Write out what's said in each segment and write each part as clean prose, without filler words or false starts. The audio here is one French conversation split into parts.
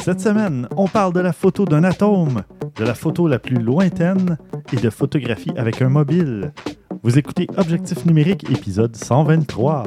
Cette semaine, on parle de la photo d'un atome, de la photo la plus lointaine et de photographie avec un mobile. Vous écoutez Objectif numérique, épisode 123.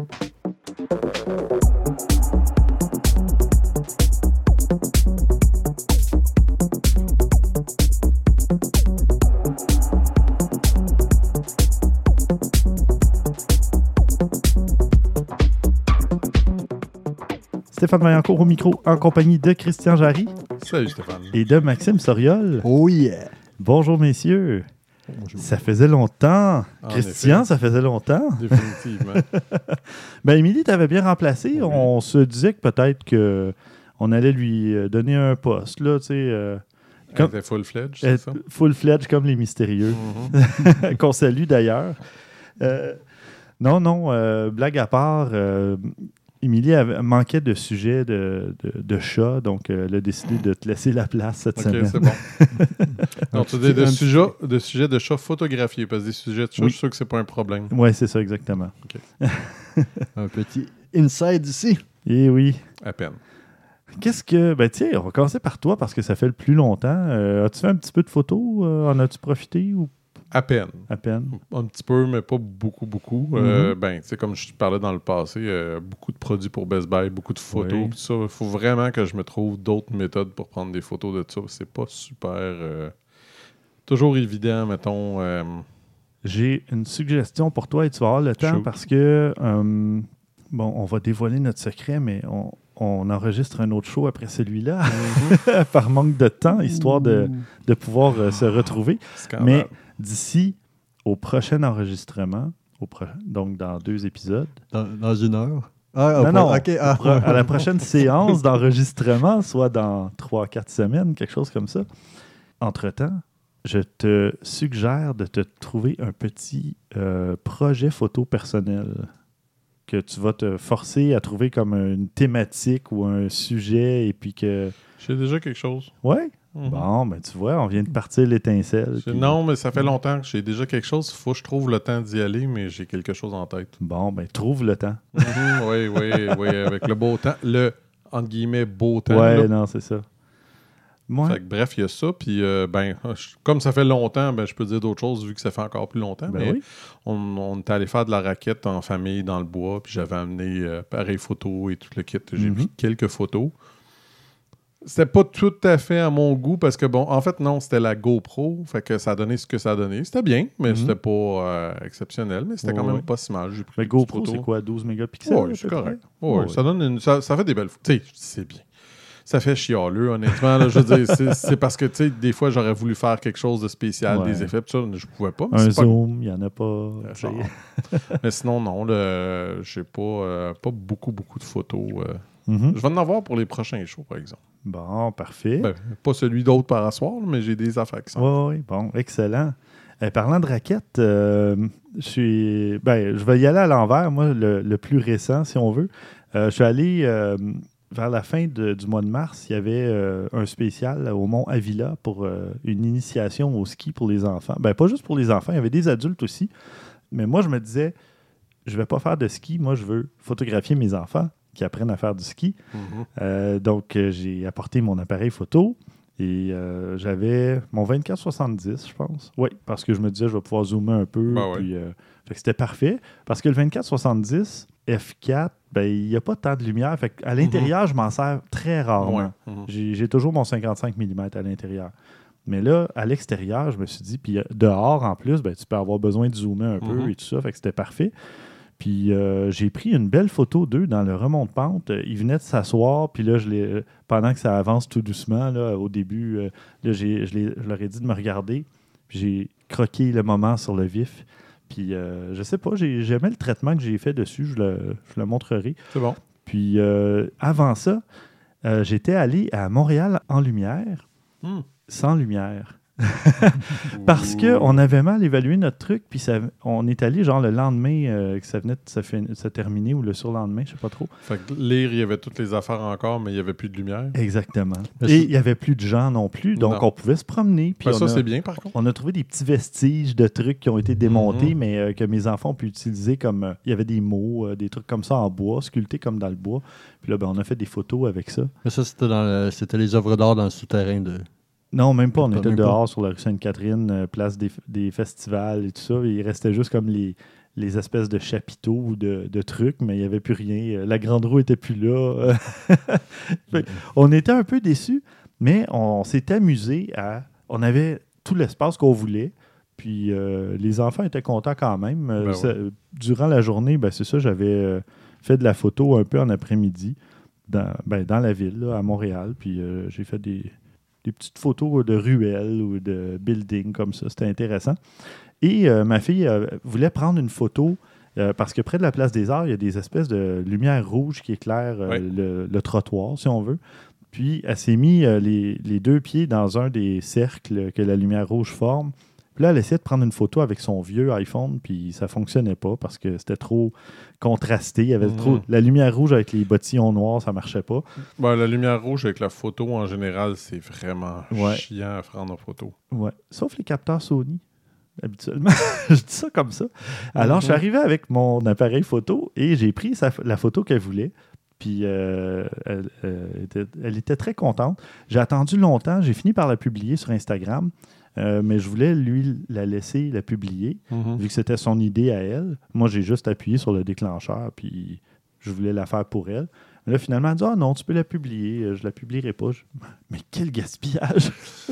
Stéphane Vaillancourt au micro, en compagnie de Christian Jarry. Salut Stéphane. Et de Maxime Soriol. Oh yeah! Bonjour messieurs. Bonjour. Ça faisait longtemps. En Christian, effet. ça faisait longtemps. Définitivement. Ben, Émilie t'avait bien remplacé. Oui. On se disait que peut-être qu'on allait lui donner un poste, là, tu sais. Elle Comme- était full-fledged, c'est ça? Full-fledged comme les mystérieux. Mhm. Qu'on salue d'ailleurs. Non, blague à part, Émilie manquait de sujets de chat, donc elle a décidé de te laisser la place cette Ok, semaine. c'est bon. Donc, tu dis de Un sujets de chats photographiés, parce que des sujets de chats, Oui. je suis sûr que c'est pas un problème. Oui, c'est ça, exactement. Un petit inside ici. Et oui. À peine. Qu'est-ce que... Ben tiens, on va commencer par toi parce que ça fait le plus longtemps. As-tu fait un petit peu de photos? En as-tu profité ou À peine. à peine? Un petit peu, mais pas beaucoup. Ben, tu sais, comme je parlais dans le passé, beaucoup de produits pour Best Buy, beaucoup de photos, Oui. tout ça. Il faut vraiment que je me trouve d'autres méthodes pour prendre des photos de ça. C'est pas super... toujours évident, mettons... J'ai une suggestion pour toi et tu vas avoir le temps Shoot. parce que, bon, on va dévoiler notre secret, mais on enregistre un autre show après celui-là par manque de temps, histoire de pouvoir se retrouver. Scandale. Mais d'ici au prochain enregistrement, donc dans 2 épisodes, Dans une heure. Ah, non, ok. Ah. à la prochaine séance d'enregistrement, soit dans 3-4 semaines, quelque chose comme ça. Entre-temps, je te suggère de te trouver un petit projet photo personnel que tu vas te forcer à trouver comme une thématique ou un sujet et puis que... J'ai déjà quelque chose. Ouais? Mhm. Bon, ben tu vois, on vient de partir l'étincelle. puis- Non, mais ça fait longtemps que j'ai déjà quelque chose. Il faut que je trouve le temps d'y aller, mais j'ai quelque chose en tête. Bon, ben trouve le temps. Oui, avec le beau temps. Le, entre guillemets, beau temps. Ouais, là. non, c'est ça. Moi, Fait que, bref, il y a ça. Puis, comme ça fait longtemps, ben, je peux dire d'autres choses vu que ça fait encore plus longtemps. ben mais oui. on est allé faire de la raquette en famille dans le bois. Puis j'avais amené pareil photo et tout le kit. J'ai Mhm. pris quelques photos. C'était pas tout à fait à mon goût parce que, bon, en fait, non, c'était la GoPro. Fait que ça a donné ce que ça a donné. C'était bien, mais Mhm. c'était pas exceptionnel. Mais c'était quand Ouais. même pas si mal. J'ai pris Mais des petites GoPro, c'est photos. quoi, 12 mégapixels? Oui, à c'est peu correct. près? Ouais, Ouais. ça donne ça fait des belles photos. Tu sais, c'est bien. Ça fait chialeux, honnêtement. Là, je veux dire, c'est parce que, tu sais, des fois, j'aurais voulu faire quelque chose de spécial, Ouais. des effets, tout ça, je pouvais pas. Mais Un c'est pas- zoom, il n'y en a pas. tu sais. Mais sinon, non, j'ai pas beaucoup de photos. Mhm. Je vais en avoir pour les prochains shows, par exemple. Bon, parfait. Ben, pas celui d'autre par soir, mais j'ai des affaires qui sont. Oui, bon, excellent. Parlant de raquettes, je vais y aller à l'envers, moi, le plus récent, si on veut. Je suis allé vers la fin du mois de mars, il y avait un spécial au Mont Avila pour une initiation au ski pour les enfants. Ben, pas juste pour les enfants, il y avait des adultes aussi. Mais moi, je me disais, je ne vais pas faire de ski, moi, je veux photographier mes enfants qui apprennent à faire du ski. Mhm. Donc, j'ai apporté mon appareil photo et j'avais mon 24-70, je pense. Oui, parce que je me disais, je vais pouvoir zoomer un peu. Ben ouais. Puis, fait que c'était parfait. Parce que le 24-70 F4, ben, il n'y a pas tant de lumière. Fait à l'intérieur, je m'en sers très rarement. Ouais. Mhm. J'ai toujours mon 55 mm à l'intérieur. Mais là, à l'extérieur, je me suis dit, puis dehors en plus, ben, tu peux avoir besoin de zoomer un peu Mhm. et tout ça. Fait que c'était parfait. Puis j'ai pris une belle photo d'eux dans le remont de pente. Ils venaient de s'asseoir, puis là, pendant que ça avance tout doucement, là, au début, là, je leur ai dit de me regarder. Puis j'ai croqué le moment sur le vif. Puis je sais pas, j'aimais le traitement que j'ai fait dessus, je le montrerai. C'est bon. Puis avant ça, j'étais allé à Montréal en lumière, Hmm. sans lumière. Parce qu'on avait mal évalué notre truc, puis on est allé genre le lendemain que ça venait de se terminer ou le surlendemain, je sais pas trop. Fait que lire, il y avait toutes les affaires encore, mais il n'y avait plus de lumière. Exactement. Et il n'y avait plus de gens non plus, donc on pouvait se promener. Puis ça, c'est bien, par contre. On a trouvé des petits vestiges de trucs qui ont été démontés, mais que mes enfants ont pu utiliser comme... il y avait des mots, des trucs comme ça en bois, sculptés comme dans le bois. Puis là, on a fait des photos avec ça. Mais ça, c'était les œuvres d'art dans le souterrain de... Non, même pas. On était même dehors sur la rue Sainte-Catherine, place des festivals et tout ça. Et il restait juste comme les espèces de chapiteaux ou de trucs, mais il n'y avait plus rien. La grande roue n'était plus là. On était un peu déçus, mais on s'est amusé on avait tout l'espace qu'on voulait. Puis les enfants étaient contents quand même. Durant la journée, c'est ça, j'avais fait de la photo un peu en après-midi dans la ville, là, à Montréal. Puis j'ai fait des petites photos de ruelles ou de buildings comme ça. C'était intéressant. Et ma fille voulait prendre une photo parce que près de la Place des Arts, il y a des espèces de lumière rouge qui éclairent le trottoir, si on veut. Puis, elle s'est mis les deux pieds dans un des cercles que la lumière rouge forme. Puis là, elle essayait de prendre une photo avec son vieux iPhone, puis ça ne fonctionnait pas parce que c'était trop contrasté. Il y avait trop... La lumière rouge avec les bottillons noirs, ça ne marchait pas. La lumière rouge avec la photo, en général, c'est vraiment chiant à prendre en photo. Ouais. Sauf les capteurs Sony, habituellement. Je dis ça comme ça. Alors, je suis arrivé avec mon appareil photo et j'ai pris la photo qu'elle voulait. Puis elle était très contente. J'ai attendu longtemps. J'ai fini par la publier sur Instagram. Mais je voulais, lui, la laisser la publier, vu que c'était son idée à elle. Moi, j'ai juste appuyé sur le déclencheur, puis je voulais la faire pour elle. Mais là, finalement, elle dit « Ah non, tu peux la publier, je la publierai pas. » Mais quel gaspillage!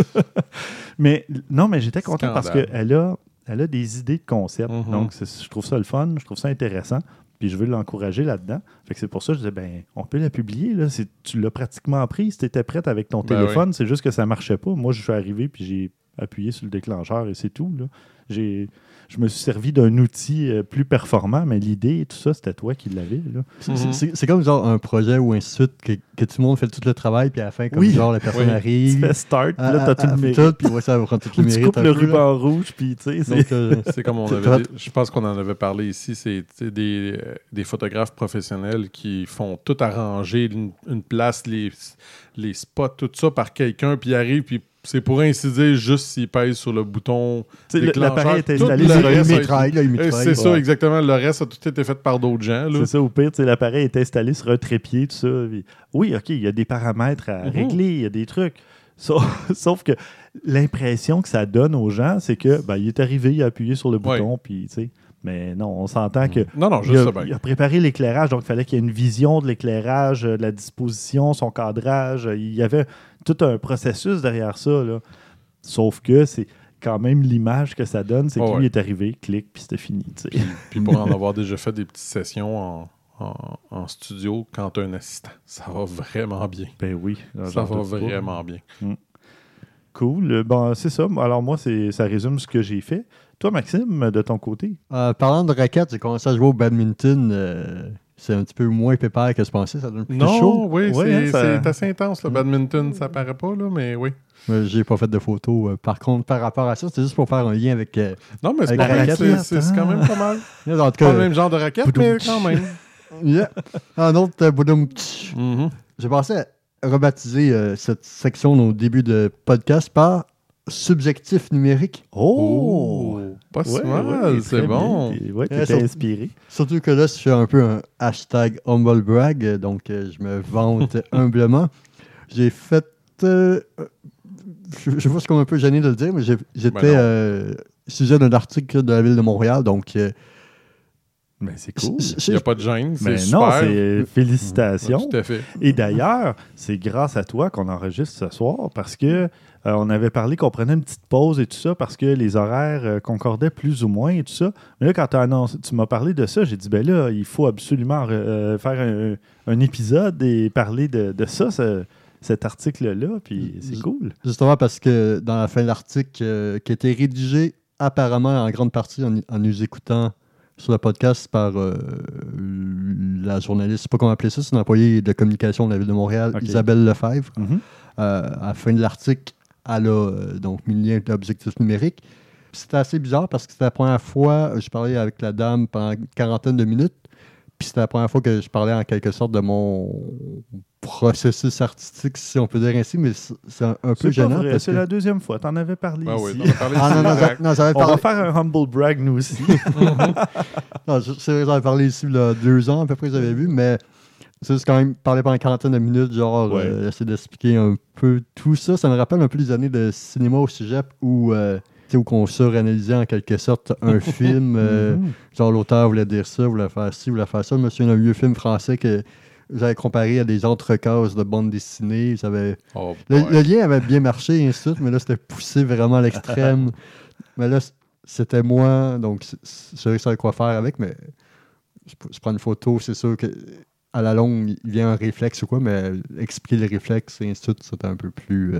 Mais j'étais content parce qu'elle a des idées de concept. Donc, je trouve ça le fun, je trouve ça intéressant. Puis je veux l'encourager là-dedans. Fait que c'est pour ça que je disais, on peut la publier. Là. Tu l'as pratiquement prise, tu étais prête avec ton téléphone. Oui. C'est juste que ça ne marchait pas. Moi, je suis arrivé, puis j'ai appuyé sur le déclencheur et c'est tout. Là. Je me suis servi d'un outil plus performant, mais l'idée et tout ça, c'était toi qui l'avais. Là. C'est comme genre un projet ou un site que tout le monde fait tout le travail, puis à la fin, comme genre la personne arrive. Tu fais start, puis là, tu as tout le mérite. Puis ça va prendre tout le mérite. Tu coupes le ruban rouge, puis tu sais. C'est comme on avait. Je pense qu'on en avait parlé ici. C'est des photographes professionnels qui font tout arranger, une place, les spots, tout ça par quelqu'un, puis arrive, puis c'est pour ainsi dire juste s'il pèse sur le bouton déclencheur. L'appareil est installé sur il mitraille. C'est ça, exactement. Le reste a tout été fait par d'autres gens. Là. C'est ça, au pire, l'appareil est installé sur un trépied, tout ça. Puis, oui, OK, il y a des paramètres à régler, il y a des trucs. Sauf que l'impression que ça donne aux gens, c'est que il est arrivé, il a appuyé sur le bouton, puis tu sais. Mais non, on s'entend que il a préparé l'éclairage, donc il fallait qu'il y ait une vision de l'éclairage, de la disposition, son cadrage. Il y avait tout un processus derrière ça. Là. Sauf que c'est quand même l'image que ça donne, c'est que lui est arrivé, clic, puis c'était fini. Puis pour en avoir déjà fait des petites sessions en studio, quand tu as un assistant, ça va vraiment bien. Ben oui. Ça va vraiment bien. Cool. Bon, c'est ça. Alors moi, ça résume ce que j'ai fait. Toi, Maxime, de ton côté? Parlant de raquettes, j'ai commencé à jouer au badminton. C'est un petit peu moins pépère que je pensais. Ça donne plus chaud. Oui, c'est assez intense, le badminton. Ça paraît pas, là, mais oui. J'ai pas fait de photos. Par contre, par rapport à ça, c'était juste pour faire un lien avec non, mais c'est pas mal. C'est quand même pas mal. En tout cas, pas le même genre de raquette, mais quand même. Un autre boudum. J'ai pensé à rebaptiser cette section au début de podcast par subjectif numérique. Oh! Pas si mal, c'est bon. Oui, tu étais inspiré. Surtout que là, je fais un peu un hashtag humble brag, donc je me vante humblement. J'ai fait... je vois ce qu'on est un peu gêné de le dire, mais j'étais sujet d'un article de la Ville de Montréal, donc... Mais c'est cool. Il n'y a pas de gêne, c'est super. Non, c'est félicitations. Tout à fait. Et d'ailleurs, c'est grâce à toi qu'on enregistre ce soir parce que on avait parlé qu'on prenait une petite pause et tout ça parce que les horaires concordaient plus ou moins et tout ça. Mais là, quand tu m'as parlé de ça, j'ai dit, ben là, il faut absolument faire un épisode et parler de ça, cet article-là, puis c'est cool. Justement parce que dans la fin de l'article qui a été rédigé apparemment en grande partie en nous écoutant sur le podcast par la journaliste, je ne sais pas comment appeler ça, c'est une employée de communication de la Ville de Montréal, Isabelle Lefebvre. À la fin de l'article, ALA, donc milieu d'objectifs numériques. Puis c'était assez bizarre parce que c'était la première fois que je parlais avec la dame pendant une quarantaine de minutes. Puis c'était la première fois que je parlais en quelque sorte de mon processus artistique, si on peut dire ainsi, mais c'est un peu gênant. C'est la deuxième fois. Tu en avais parlé ici. Oui, non, j'avais parlé... On va faire un humble brag, nous aussi. Non, c'est vrai, j'avais parlé ici il y a 2 ans à peu près, j'avais vu, mais c'est juste quand même parler pendant une quarantaine de minutes, genre essayer d'expliquer un peu tout ça. Ça me rappelle un peu les années de cinéma au cégep où on suranalysait en quelque sorte un film. Genre l'auteur voulait dire ça, voulait faire ci, voulait faire ça. Je me souviens d'un vieux film français que j'avais comparé à des entrecases de bande dessinée. Le lien avait bien marché et ainsi de suite, mais là, c'était poussé vraiment à l'extrême. Mais là, c'était moi, donc je savais quoi faire avec, mais je prends une photo, c'est sûr que à la longue, il vient un réflexe ou quoi, mais expliquer le réflexe et ainsi de suite, c'était un peu plus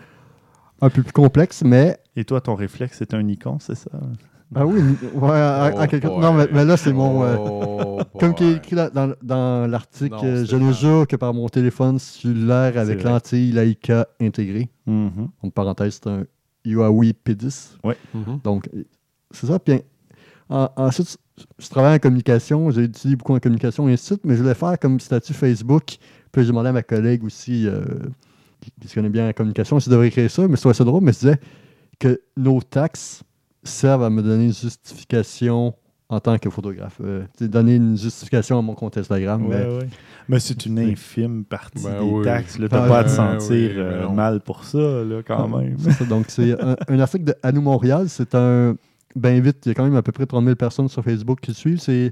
complexe, mais... Et toi, ton réflexe, c'est un Nikon, c'est ça? Ah oui, non, mais là, c'est mon... comme qui est écrit dans l'article, je ne jure que par mon téléphone cellulaire avec lentille Leica intégrée. Entre parenthèses, c'est un Huawei P10. Oui. Donc, c'est ça. Puis ensuite, je travaille en communication, j'ai étudié beaucoup en communication et ainsi de suite, mais je voulais faire comme statut Facebook. Puis j'ai demandé à ma collègue aussi, qui se connaît bien en communication, si je devrais écrire ça, mais c'est assez drôle, mais je disais que nos taxes servent à me donner une justification en tant que photographe. Donner une justification à mon compte Instagram. Mais c'est une infime partie des taxes. Tu n'as pas à te sentir mal pour ça, là, quand même. C'est ça, donc, c'est un article de À nous Montréal. C'est un... Ben vite, il y a quand même à peu près 30 000 personnes sur Facebook qui le suivent. C'est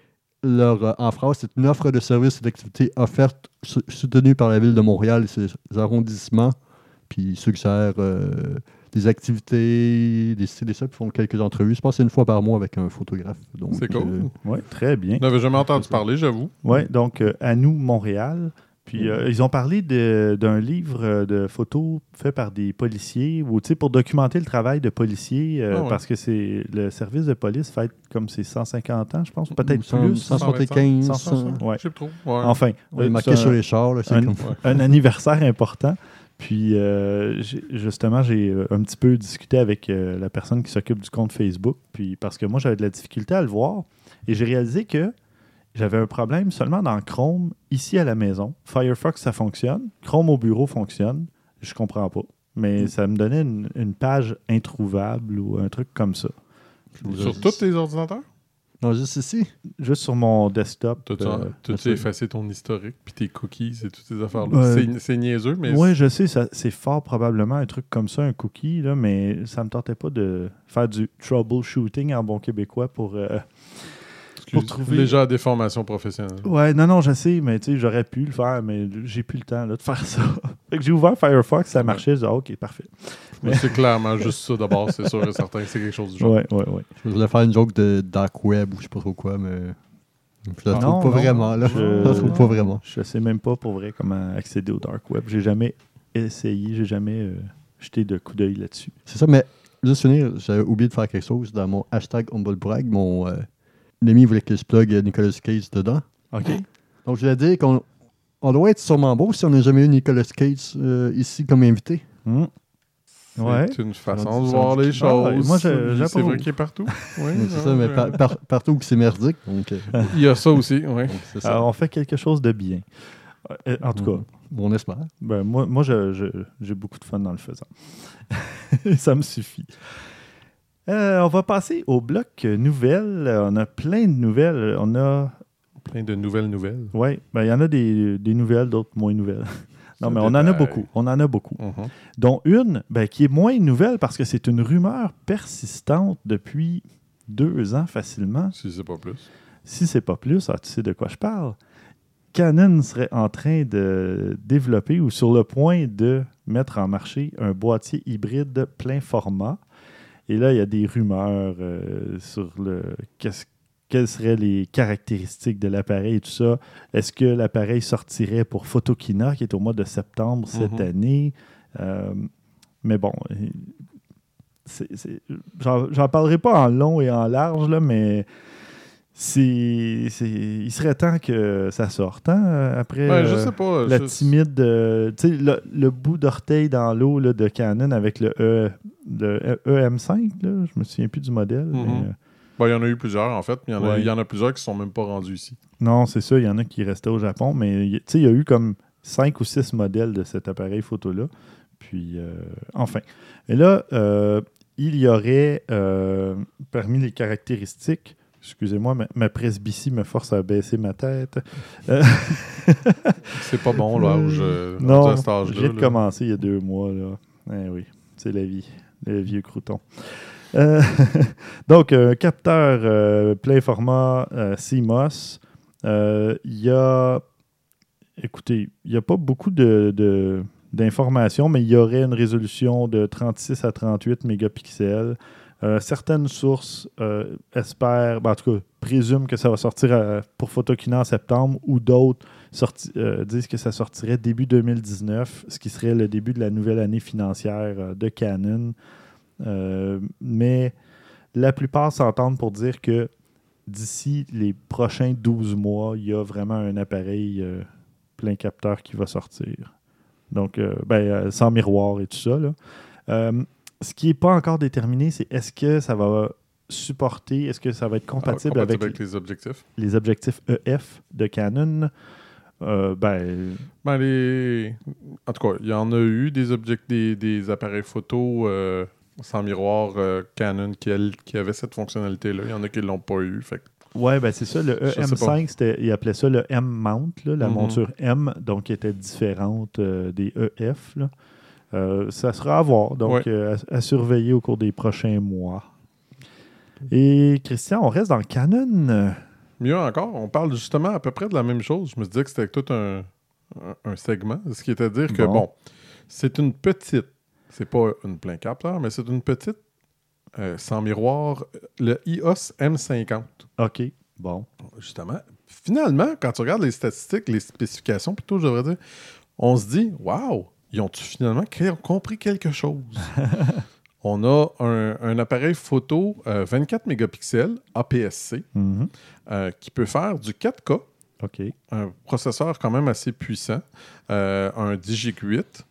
en phrase, c'est une offre de services et d'activités offerte soutenue par la Ville de Montréal et ses arrondissements. Puis ils suggèrent des activités, des ci, des ça, puis font quelques entrevues. Je pense que c'est une fois par mois avec un photographe. C'est cool. Oui, très bien. Je n'avais jamais entendu parler, j'avoue. Oui, donc À nous, Montréal. Puis ils ont parlé d'un livre de photos fait par des policiers ou pour documenter le travail de policiers parce que c'est le service de police fête comme ses 150 ans, je pense, peut-être plus. 175. 160, je sais trop. Enfin, on est marqué sur les chars. Là, un anniversaire important. Puis, justement, j'ai un petit peu discuté avec la personne qui s'occupe du compte Facebook, puis parce que moi, j'avais de la difficulté à le voir. Et j'ai réalisé que j'avais un problème seulement dans Chrome, ici à la maison. Firefox, ça fonctionne. Chrome au bureau fonctionne. Je comprends pas. Mais ça me donnait une page introuvable ou un truc comme ça. Sur tous tes ordinateurs? Non, juste ici. Juste sur mon desktop. Tu as effacé ton historique, puis tes cookies et toutes ces affaires-là. C'est niaiseux, mais... Oui, je sais, c'est fort probablement un truc comme ça, un cookie, là, mais ça me tentait pas de faire du troubleshooting en bon québécois pour trouver... Déjà des formations professionnelles. Ouais, non, je sais, mais tu sais, j'aurais pu le faire, mais j'ai plus le temps là, de faire ça. Fait que j'ai ouvert Firefox, ça marchait, je disais, OK, parfait. Mais c'est clairement juste ça d'abord, c'est sûr et certain que c'est quelque chose du genre. Ouais. Je voulais faire une joke de dark web ou je sais pas trop quoi, mais je la trouve pas vraiment. Là. Je la trouve pas vraiment. Je sais même pas pour vrai comment accéder au dark web. J'ai jamais essayé, j'ai jamais jeté de coup d'œil là-dessus. C'est ça, mais juste finir, j'avais oublié de faire quelque chose dans mon hashtag HumbleBrag. Mon ami voulait que je plug Nicolas Cage dedans. OK. Donc, je voulais dire qu'on doit être sûrement beau si on n'a jamais eu Nicolas Cage ici comme invité. C'est une façon de voir les choses. Moi, c'est vrai qu'il est partout. Oui, c'est ça, mais partout où c'est merdique. Donc, il y a ça aussi, oui. C'est ça. Alors, on fait quelque chose de bien. En tout cas. On espère. Moi j'ai beaucoup de fun dans le faisant. Ça me suffit. On va passer au bloc nouvelles. On a plein de nouvelles. On a... Plein de nouvelles. Oui, il y en a des nouvelles, d'autres moins nouvelles. Non, mais on en a beaucoup. On en a beaucoup. Dont une qui est moins nouvelle parce que c'est une rumeur persistante depuis 2 ans facilement. Si c'est pas plus. Si c'est pas plus, tu sais de quoi je parle. Canon serait en train de développer ou sur le point de mettre en marché un boîtier hybride plein format. Et là, il y a des rumeurs sur quelles seraient les caractéristiques de l'appareil et tout ça. Est-ce que l'appareil sortirait pour Photokina, qui est au mois de septembre cette année? Mais bon, j'en parlerai pas en long et en large, là, mais il serait temps que ça sorte, hein, après je sais pas, timide... tu sais, le bout d'orteil dans l'eau là, de Canon avec le EM5, là, je me souviens plus du modèle. Il y en a eu plusieurs, en fait. Il y en a plusieurs qui sont même pas rendus ici. Non, c'est ça. Il y en a qui restaient au Japon, mais il y a eu comme 5 ou 6 modèles de cet appareil photo-là. Puis, enfin. Et là, il y aurait, parmi les caractéristiques... Excusez-moi, ma presbytie me force à baisser ma tête. C'est pas bon, là, non, à cet âge-là. J'ai commencé il y a 2 mois. Là. Oui, c'est la vie, le vieux crouton. Donc, un capteur plein format CMOS. Il y a... Écoutez, il n'y a pas beaucoup d'informations, mais il y aurait une résolution de 36 à 38 mégapixels. Certaines sources espèrent, en tout cas, présument que ça va sortir pour Photokina en septembre, ou d'autres disent que ça sortirait début 2019, ce qui serait le début de la nouvelle année financière de Canon. Mais la plupart s'entendent pour dire que d'ici les prochains 12 mois, il y a vraiment un appareil plein capteur qui va sortir. Donc, sans miroir et tout ça, là. Ce qui n'est pas encore déterminé, c'est est-ce que ça va supporter, est-ce que ça va être compatible avec les objectifs? Les objectifs EF de Canon. En tout cas, il y en a eu des appareils photo sans miroir Canon qui avaient cette fonctionnalité-là. Il y en a qui ne l'ont pas eu. Oui, c'est ça. Le EM5, il appelait ça le M-Mount, là, la monture M, donc qui était différente des EF. Là. Ça sera à voir, donc à surveiller au cours des prochains mois. Et Christian, on reste dans le Canon. Mieux encore, on parle justement à peu près de la même chose. Je me disais que c'était tout un segment, ce qui est à dire que, c'est une petite, c'est pas une plein capteur, mais c'est une petite sans miroir, le EOS M50. OK, bon. Justement, finalement, quand tu regardes les statistiques, les spécifications, plutôt, je devrais dire, on se dit, waouh! Ils ont-tu finalement compris quelque chose? On a un appareil photo 24 mégapixels APS-C qui peut faire du 4K. OK. Un processeur quand même assez puissant. Un Digic 8.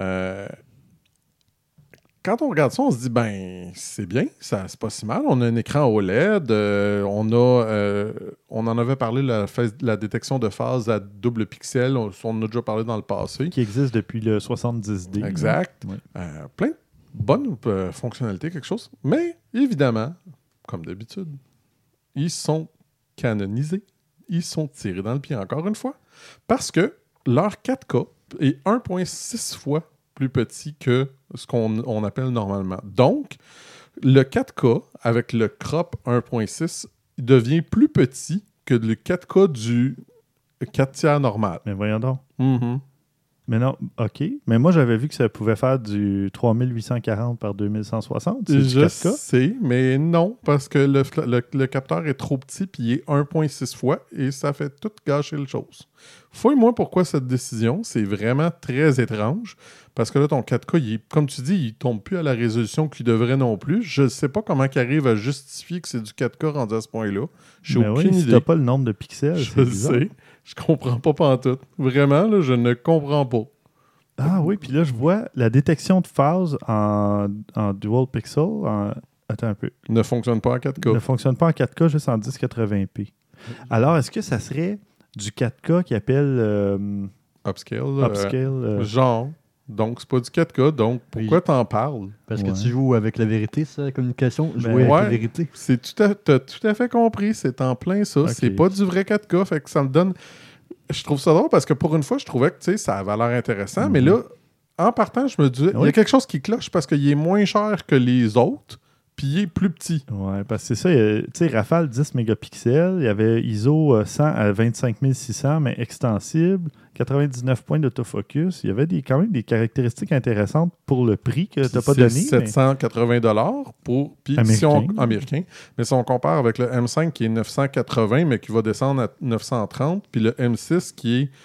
Quand on regarde ça, on se dit, c'est bien, c'est pas si mal. On a un écran OLED. On en avait parlé, la détection de phase à double pixel. On en a déjà parlé dans le passé. Qui existe depuis le 70D. Exact. Oui. Plein de bonnes fonctionnalités, quelque chose. Mais, évidemment, comme d'habitude, ils sont canonisés. Ils sont tirés dans le pied, encore une fois. Parce que leur 4K est 1,6 fois plus petit que ce qu'on appelle normalement. Donc, le 4K avec le crop 1.6 devient plus petit que le 4K du 4 tiers normal. Mais voyons donc. Mm-hmm. Mais non, OK. Mais moi, j'avais vu que ça pouvait faire du 3840 par 2160. C'est du 4K? Je sais, mais non, parce que le capteur est trop petit puis il est 1.6 fois et ça fait tout gâcher le chose. Fouille-moi pourquoi cette décision. C'est vraiment très étrange parce que là, ton 4K, comme tu dis, il ne tombe plus à la résolution qu'il devrait non plus. Je ne sais pas comment il arrive à justifier que c'est du 4K rendu à ce point-là. Je n'ai aucune idée. Si tu n'as pas le nombre de pixels, je sais. Je comprends pas pantoute. Vraiment, là, je ne comprends pas. Ah oui, puis là, je vois la détection de phase en dual pixel. Attends un peu. Ne fonctionne pas en 4K. Ne fonctionne pas en 4K, juste en 1080p. Alors, est-ce que ça serait du 4K qui appelle... Upscale. Genre. Donc, c'est pas du 4K. Donc, pourquoi t'en parles? Parce que tu joues avec la vérité, ça, la communication. Jouer avec la vérité. T'as tout à fait compris. C'est en plein ça. Okay. C'est pas du vrai 4K. Fait que ça me donne... Je trouve ça drôle parce que pour une fois, je trouvais que ça avait l'air intéressant. Mais là, en partant, je me disais, il y a quelque chose qui cloche parce qu'il est moins cher que les autres. Puis il est plus petit. Oui, parce que c'est ça. Tu sais, Rafale 10 mégapixels, il y avait ISO 100 à 25 600, mais extensible, 99 points d'autofocus. Il y avait quand même des caractéristiques intéressantes pour le prix que tu n'as pas donné. C'est 780 pour américain. Mais si on compare avec le M5 qui est 980, mais qui va descendre à 930, puis le M6 qui est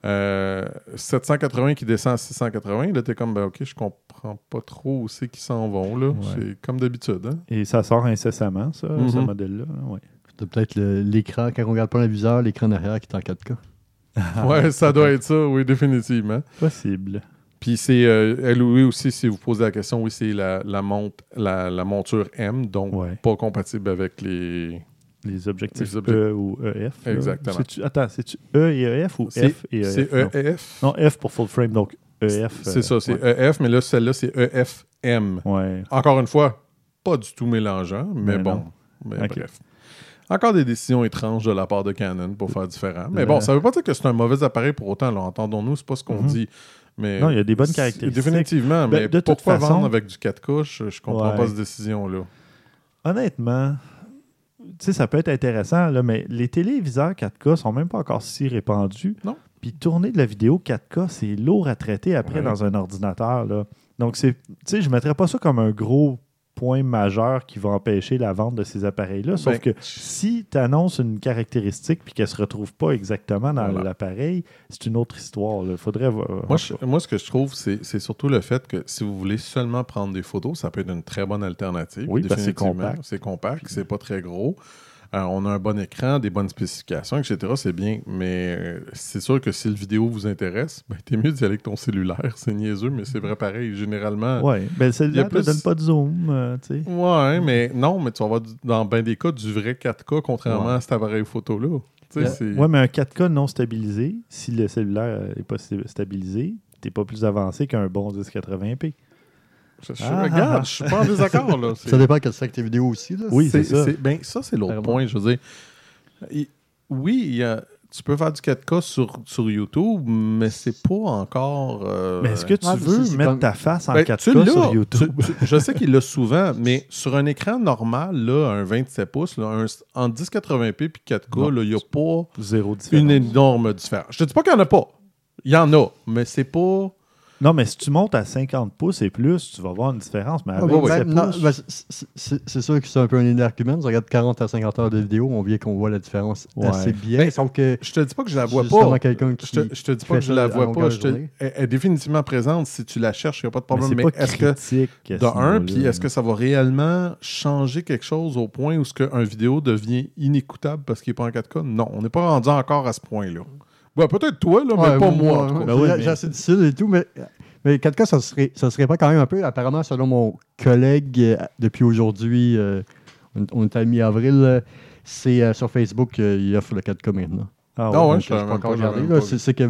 780 qui descend à 680, là, t'es comme, OK, je comprends pas trop où c'est qu'ils s'en vont, là. Ouais. C'est comme d'habitude, hein? Et ça sort incessamment, ce modèle-là. Ouais. C'est peut-être l'écran, quand on regarde pas le viseur, l'écran derrière qui est en 4K. Ouais, ça doit être ça, oui, définitivement. Possible. Puis c'est, elle aussi, si vous posez la question, oui, c'est la monture M, donc pas compatible avec les objectifs E ou EF. Exactement. C'est-tu E et EF ou F et EF? C'est EF. Non, F pour full frame, donc EF. C'est ça, c'est EF, mais là, celle-là, c'est EFM. Ouais. Encore une fois, pas du tout mélangeant, mais bon. Mais bref. Encore des décisions étranges de la part de Canon pour faire différent. Mais bon, ça veut pas dire que c'est un mauvais appareil pour autant. Là, entendons-nous, c'est pas ce qu'on dit. Mais non, il y a des bonnes caractéristiques. Définitivement, mais de pourquoi vendre avec du 4K, je comprends pas cette décision-là. Honnêtement, tu sais, ça peut être intéressant, là, mais les téléviseurs 4K sont même pas encore si répandus. Non. Puis tourner de la vidéo 4K, c'est lourd à traiter après dans un ordinateur. Là. Donc, je ne mettrais pas ça comme un gros point majeur qui va empêcher la vente de ces appareils-là. Sauf que si tu annonces une caractéristique puis qu'elle ne se retrouve pas exactement dans l'appareil, c'est une autre histoire. Il faudrait voir. Moi, ce que je trouve, c'est surtout le fait que si vous voulez seulement prendre des photos, ça peut être une très bonne alternative. Oui, parce que c'est compact. C'est compact, c'est pas très gros. On a un bon écran, des bonnes spécifications, etc. C'est bien, mais c'est sûr que si le vidéo vous intéresse, t'es mieux d'y aller avec ton cellulaire. C'est niaiseux, mais c'est vrai pareil. Généralement... Oui, le cellulaire ne donne pas de zoom, tu sais. Oui, mais non, mais tu vas avoir, dans bien des cas, du vrai 4K, contrairement à cet appareil photo-là. Oui, mais un 4K non stabilisé, si le cellulaire n'est pas stabilisé, tu n'es pas plus avancé qu'un bon 1080p. Regarde, je suis pas en désaccord. Là. Ça dépend que c'est tes vidéos aussi. Là. Oui, c'est ça. Ça, c'est l'autre point. Je veux dire, tu peux faire du 4K sur YouTube, mais c'est pas encore... Mais est-ce que tu veux mettre ta face en 4K sur YouTube? Je sais qu'il l'a souvent, mais sur un écran normal, là, un 27 pouces, là, en 1080p puis 4K, il n'y a pas une énorme différence. Je te dis pas qu'il n'y en a pas. Il y en a, mais c'est pas... Non, mais si tu montes à 50 pouces et plus, tu vas voir une différence. Mais à 27 pouces... c'est sûr que c'est un peu un argument. Tu regardes 40 à 50 heures de vidéo, on vient qu'on voit la différence assez bien. Mais, sauf que je te dis pas que je la vois pas. Je te dis pas que je la vois pas. Elle est définitivement présente. Si tu la cherches, il n'y a pas de problème. Mais est-ce que, de un, puis est-ce que ça va réellement changer quelque chose au point où un vidéo devient inécoutable parce qu'il n'est pas en 4K? Non, on n'est pas rendu encore à ce point-là. Ouais, peut-être toi, là, mais pas moi. J'ai assez difficile et tout, mais 4K, ça serait pas quand même un peu. Apparemment, selon mon collègue, depuis aujourd'hui, on est à mi-avril, c'est sur Facebook, il offre le 4K maintenant. Ah ouais, je ne pas encore regardé. C'est que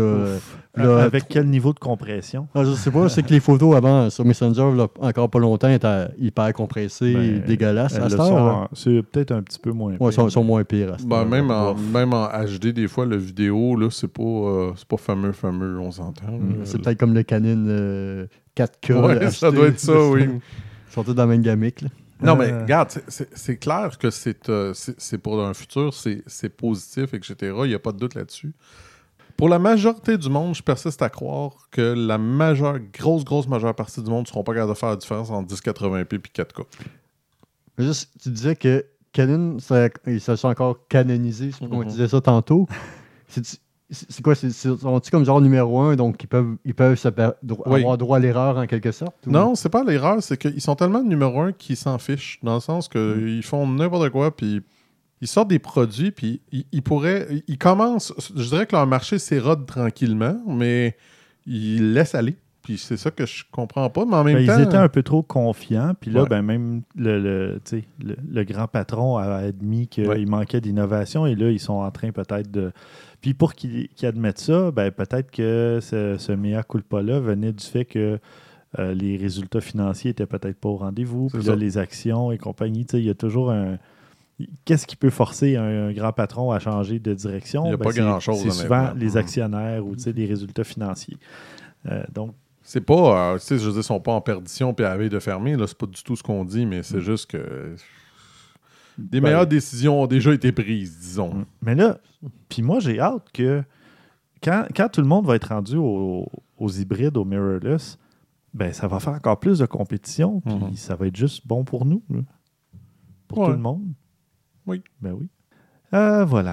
avec quel niveau de compression? Je ne sais pas, c'est que les photos avant sur Messenger, là, encore pas longtemps, étaient hyper compressées, dégueulasses. C'est peut-être un petit peu moins pire. Oui, ils sont moins pires. Même en HD, des fois, la vidéo, là, c'est pas fameux, on s'entend. C'est peut-être comme le Canon 4K. Ouais, ça doit être ça, oui. Ils sont tous dans la même gamique, là. Non, mais regarde, c'est clair que c'est pour un futur, c'est positif, etc. Il n'y a pas de doute là-dessus. Pour la majorité du monde, je persiste à croire que la grosse majeure partie du monde ne seront pas capables de faire la différence entre 1080p et 4K. Juste, tu disais que Canon, ils se sont encore canonisés, c'est pourquoi on disait ça tantôt. C'est quoi? Sont-ils comme genre numéro 1, donc ils peuvent avoir droit à l'erreur en quelque sorte? Ou? Non, c'est pas l'erreur, c'est qu'ils sont tellement numéro 1 qu'ils s'en fichent, dans le sens qu'ils font n'importe quoi, puis ils sortent des produits, puis ils commencent, je dirais que leur marché s'érode tranquillement, mais ils laissent aller. Puis c'est ça que je comprends pas, mais en même temps... Ils étaient un peu trop confiants, puis là, même le grand patron a admis qu'il manquait d'innovation, et là, ils sont en train peut-être de... Puis pour qu'ils admettent ça, peut-être que ce mea culpa-là venait du fait que les résultats financiers n'étaient peut-être pas au rendez-vous, puis là, les actions et compagnie, il y a toujours un... Qu'est-ce qui peut forcer un grand patron à changer de direction? Il n'y a pas grand-chose. C'est souvent les actionnaires ou des résultats financiers. Donc, c'est pas, je veux dire, ils sont pas en perdition puis à la veille de fermer, là, c'est pas du tout ce qu'on dit, mais c'est juste que des meilleures décisions ont déjà été prises, disons. Mais là, puis moi, j'ai hâte que quand tout le monde va être rendu aux hybrides, aux mirrorless, ça va faire encore plus de compétition, puis ça va être juste bon pour nous, là. Pour tout le monde. Oui. Oui. Voilà.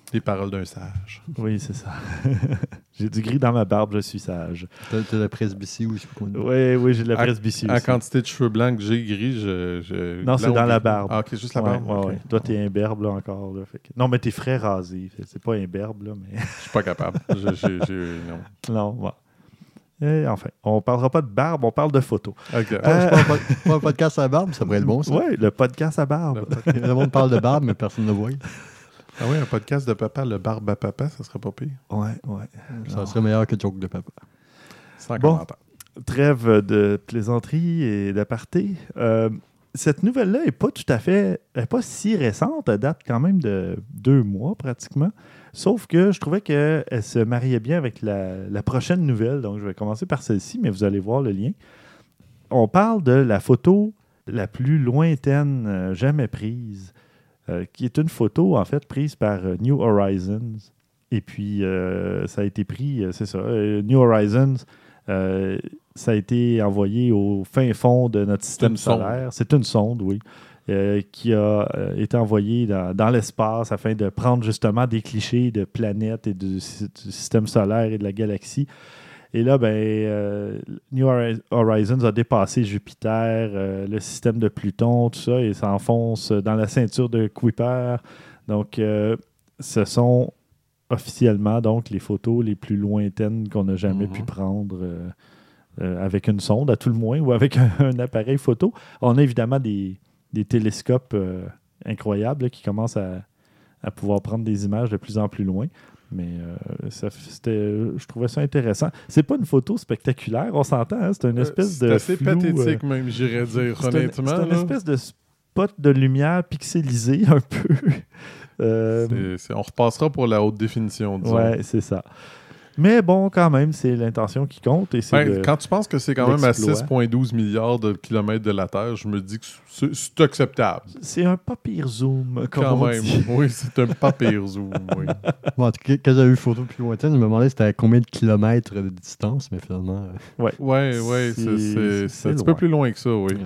Les paroles d'un sage. Oui, c'est ça. J'ai du gris dans ma barbe, je suis sage. T'as la presbytie ou je sais pas comment dire. Oui, j'ai de la presbytie À aussi. quantité de cheveux blancs que j'ai gris, Non, c'est dans la barbe. Ah, ok, juste la barbe. Ouais, ok. ouais. Toi, t'es imberbe, là, encore. Là, fait que... Non, mais t'es frais rasé. C'est pas imberbe, là, mais... Je suis pas capable. Non. Non, bon. Et enfin, on parlera pas de barbe, on parle de photos. Ok. C'est pas un podcast à la barbe, ça pourrait être bon, ça. Oui, le podcast à barbe. Le monde parle de barbe, mais personne ne le voit. Ah oui, un podcast de papa, le barbe à papa, ça serait pas pire. Ouais. Ça serait meilleur que Joke de papa. Sans Bon. commentaire. Trêve de plaisanterie et d'aparté. Cette nouvelle-là n'est pas tout à fait... Elle n'est pas si récente. Elle date quand même de 2 mois, pratiquement. Sauf que je trouvais qu'elle se mariait bien avec la prochaine nouvelle. Donc, je vais commencer par celle-ci, mais vous allez voir le lien. On parle de la photo la plus lointaine jamais prise, qui est une photo, en fait, prise par New Horizons. Et puis, ça a été pris, c'est ça, New Horizons, ça a été envoyé au fin fond de notre système solaire. C'est une sonde, oui, qui a été envoyée dans l'espace afin de prendre justement des clichés de planètes et du système solaire et de la galaxie. Et là, New Horizons a dépassé Jupiter, le système de Pluton, tout ça, et s'enfonce dans la ceinture de Kuiper. Donc, ce sont officiellement donc les photos les plus lointaines qu'on n'a jamais pu prendre avec une sonde, à tout le moins, ou avec un appareil photo. On a évidemment des télescopes incroyables là, qui commencent à pouvoir prendre des images de plus en plus loin. Mais je trouvais ça intéressant. C'est pas une photo spectaculaire, on s'entend. Hein? C'est une espèce de c'est assez flou, pathétique même, j'irais dire, honnêtement. C'est une espèce de spot de lumière pixelisé un peu. On repassera pour la haute définition, disons. Ouais, c'est ça. Mais bon, quand même, c'est l'intention qui compte. Et c'est quand tu penses que c'est quand même à 6,12 milliards de kilomètres de la Terre, je me dis que c'est acceptable. C'est un pas pire zoom, comme quand on même. dit. Oui, c'est un pas pire zoom, oui. Bon, en tout cas, quand j'avais vu photo plus lointaine, je me demandais c'était à combien de kilomètres de distance, mais finalement... Ouais, c'est un petit peu plus loin que ça, oui.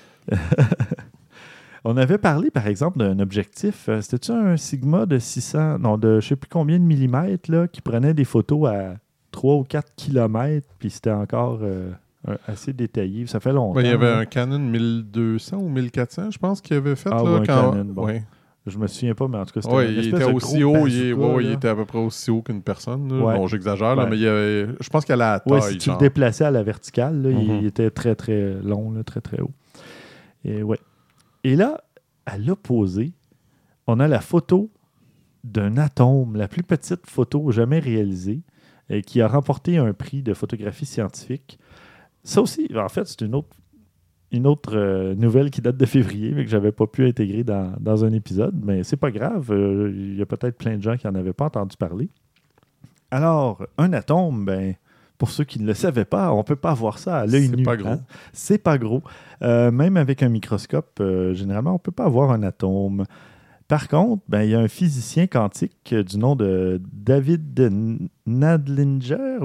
On avait parlé, par exemple, d'un objectif. C'était-tu un Sigma de 600... Non, de je ne sais plus combien de millimètres, là, qui prenait des photos à 3 ou 4 kilomètres, puis c'était encore assez détaillé. Ça fait longtemps. Il y avait un Canon 1200 ou 1400, je pense, qu'il avait fait. Ah, là, un Canon, bon. Ouais. Je me souviens pas, mais en tout cas, c'était Ouais, il était aussi haut. Il était à peu près aussi haut qu'une personne. Ouais. Bon, j'exagère, là, Ouais. mais je pense qu'elle a la taille. Ouais, si tu le déplaçais à la verticale, là, Mm-hmm. il était très, très long, là, très, très haut. Et, ouais. Et là, à l'opposé, on a la photo d'un atome, la plus petite photo jamais réalisée, qui a remporté un prix de photographie scientifique. Ça aussi, en fait, c'est une autre nouvelle qui date de février, mais que je n'avais pas pu intégrer dans un épisode. Mais c'est pas grave, il y a peut-être plein de gens qui n'en avaient pas entendu parler. Alors, un atome, pour ceux qui ne le savaient pas, on ne peut pas voir ça à l'œil nu. C'est pas gros. Hein? C'est pas gros. Même avec un microscope, généralement, on ne peut pas voir un atome. Par contre, il y a un physicien quantique du nom de David Nadlinger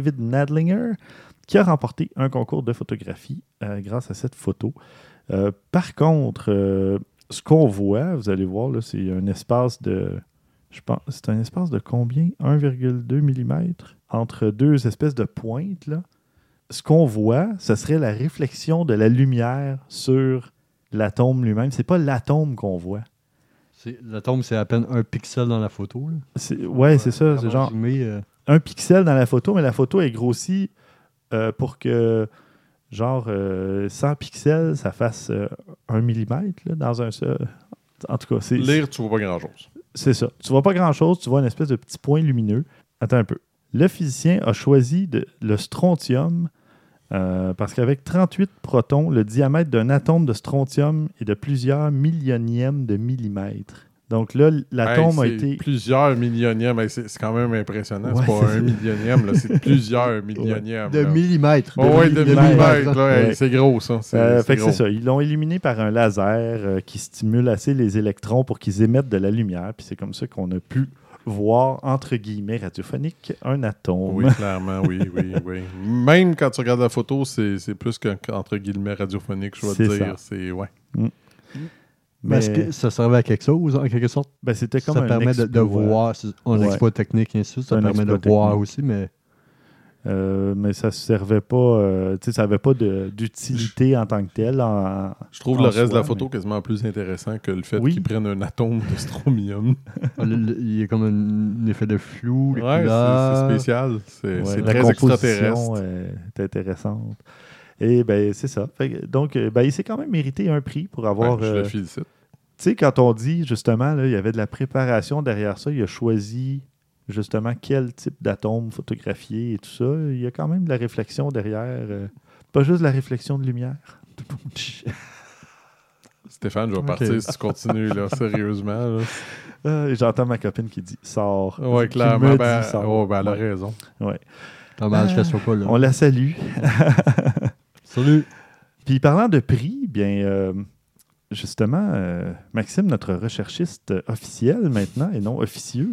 qui a remporté un concours de photographie grâce à cette photo. Par contre, ce qu'on voit, vous allez voir, là, c'est un espace de... Je pense, c'est un espace de combien? 1,2 mm entre deux espèces de pointes, là. Ce qu'on voit, ce serait la réflexion de la lumière sur l'atome lui-même. C'est pas l'atome qu'on voit. L'atome, c'est à peine un pixel dans la photo. Là. C'est ça. C'est genre un pixel dans la photo, mais la photo est grossie pour que genre 100 pixels, ça fasse 1 millimètre là, dans un seul... En tout cas, lire, tu vois pas grand-chose. C'est ça. Tu vois pas grand-chose, tu vois une espèce de petit point lumineux. Attends un peu. Le physicien a choisi le strontium parce qu'avec 38 protons, le diamètre d'un atome de strontium est de plusieurs millionièmes de millimètre. Donc là, l'atome a été... Plusieurs millionièmes, c'est quand même impressionnant. Ouais, c'est pas un millionième, là, c'est plusieurs millionièmes. De millimètres. De millimètres. Ouais. C'est gros, ça. C'est ça. Ils l'ont éliminé par un laser qui stimule assez les électrons pour qu'ils émettent de la lumière. Puis c'est comme ça qu'on a pu voir, entre guillemets, radiophonique, un atome. Oui, clairement, oui. Même quand tu regardes la photo, c'est plus qu'entre guillemets radiophonique, je dois te dire. Ça. C'est, ouais. Mais est-ce que ça servait à quelque chose, en quelque sorte? ben, c'était comme Ça un permet de exploit. voir, un Ouais. exploit technique, et ainsi de suite, ça Un permet de exploit voir technique. aussi, mais Mais ça ne servait pas, tu sais, ça n'avait pas d'utilité en tant que tel. Je trouve en le reste de soi, la photo quasiment plus intéressant que le fait Oui. qu'ils prennent un atome de strontium. il y a comme un effet de flou, les Ouais, couleurs. c'est spécial. C'est la très composition extraterrestre. est intéressante. Et ben c'est ça. Donc, il s'est quand même mérité un prix pour avoir... Ouais, je le félicite. Tu sais, quand on dit, justement, là, il y avait de la préparation derrière ça, il a choisi, justement, quel type d'atome photographier et tout ça. Il y a quand même de la réflexion derrière. Pas juste de la réflexion de lumière. Stéphane, je vais partir si tu continues, là, sérieusement. Là. J'entends ma copine qui dit « sors ». Ouais, Qui clairement. me Ben, dit « sors ». elle a Ouais. raison. Ouais. Dommage qu'elle soit pas là. On la salue. Salut! Puis parlant de prix, bien, justement, Maxime, notre recherchiste officiel maintenant et non officieux,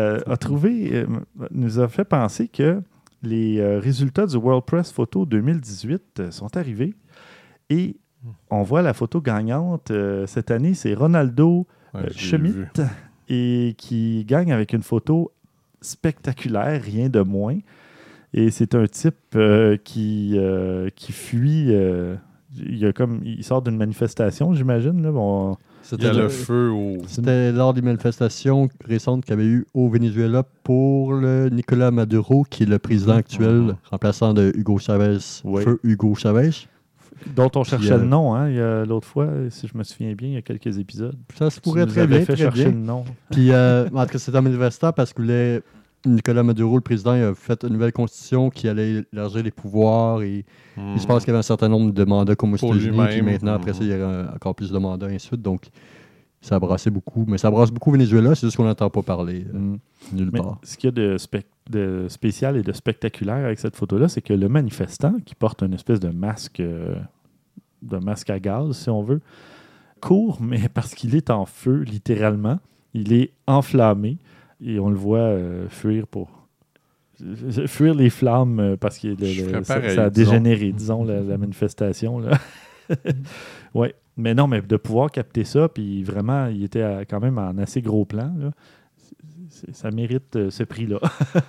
nous a fait penser que les résultats du World Press Photo 2018 sont arrivés et on voit la photo gagnante cette année, c'est Ronaldo Ouais, je l'ai Schmidt vu. et qui gagne avec une photo spectaculaire, rien de moins. Et c'est un type qui fuit. Il sort d'une manifestation, j'imagine. Là. Bon, Il y a le feu au... C'était lors des manifestations récentes qu'il y avait eu au Venezuela pour le Nicolas Maduro, qui est le président actuel, remplaçant de Hugo Chavez, Oui. feu Hugo Chavez. dont on cherchait Puis, le nom, hein, il y a l'autre fois, si je me souviens bien, il y a quelques épisodes. Ça se Tu pourrait nous très avais bien, fait très chercher bien. le nom. Puis, en tout cas, c'était un manifestant parce que Nicolas Maduro, le président, il a fait une nouvelle constitution qui allait élargir les pouvoirs et il se passe qu'il y avait un certain nombre de mandats comme aux Pour États-Unis. Puis lui-même. maintenant, après ça, il y aura encore plus de mandats et ainsi de suite. Donc, ça a brassé beaucoup. Mais ça brasse beaucoup au Venezuela, c'est juste qu'on n'entend pas parler nulle Mais part. ce qu'il y a de spécial et de spectaculaire avec cette photo-là, c'est que le manifestant, qui porte une espèce de masque à gaz, si on veut, court, mais parce qu'il est en feu, littéralement. Il est enflammé et on le voit fuir les flammes parce que Je ferais ça pareil, a disons. dégénéré, disons, la manifestation. Là. Ouais. Mais non, mais de pouvoir capter ça, puis vraiment, il était quand même en assez gros plan, là, ça mérite ce prix-là.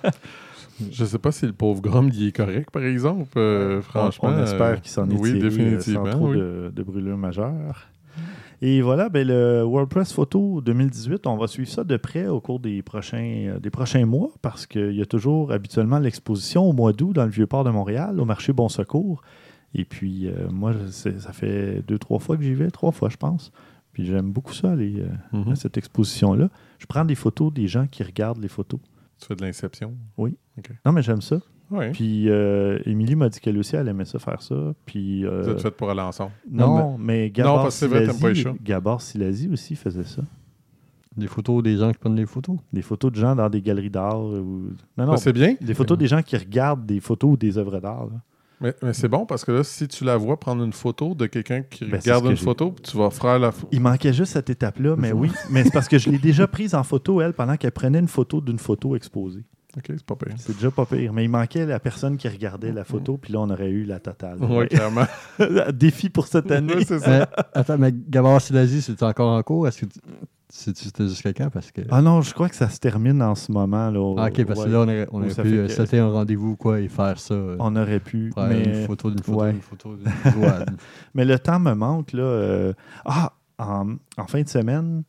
Je sais pas si le pauvre Grom il est correct, par exemple. Franchement. On espère qu'il s'en est oui, tiré définitivement, sans trop oui. de brûlures majeures. Et voilà, ben, le World Press Photo 2018, on va suivre ça de près au cours des prochains mois parce qu'il y a toujours habituellement l'exposition au mois d'août dans le Vieux-Port de Montréal, au marché Bon Secours. Et puis, moi, ça fait 2-3 fois que j'y vais, 3 fois, je pense. Puis j'aime beaucoup ça, aller à cette exposition-là. Je prends des photos des gens qui regardent les photos. Tu fais de l'inception? Non, mais j'aime ça. Oui. Puis Émilie m'a dit qu'elle aussi, elle aimait ça faire ça. Puis, Vous êtes fait pour aller ensemble. non, mais Non, Gabor parce que c'est vrai, t'aimes pas les Silasi, chats. Gabor Silasi aussi faisait ça. Des photos des gens qui prennent des photos. Des photos de gens dans des galeries d'art. Non, Ah, c'est bien. des photos des gens qui regardent des photos ou des œuvres d'art. Là. Mais c'est bon parce que là, si tu la vois prendre une photo de quelqu'un qui Ben, c'est regarde ce que une j'ai- photo, puis tu vas faire la photo. Il manquait juste cette étape-là, mais oui. Mais c'est parce que je l'ai déjà prise en photo, elle, pendant qu'elle prenait une photo d'une photo exposée. OK, c'est pas pire. C'est déjà pas pire. Mais il manquait la personne qui regardait la photo, puis là, on aurait eu la totale. Oui, clairement. Défi pour cette année. Ouais, c'est ça. Attends, mais Gabor Silasi, c'est encore en cours? Est-ce que c'était jusqu'à quand? Parce que... Ah non, je crois que ça se termine en ce moment. Là, Ah, ok, parce ouais. que là, on aurait ça pu fait que- sauter un rendez-vous quoi, et faire ça. On aurait pu. Faire Mais... une photo d'une photo, ouais. une photo d'une douane. Mais le temps me manque. Là, en fin de semaine,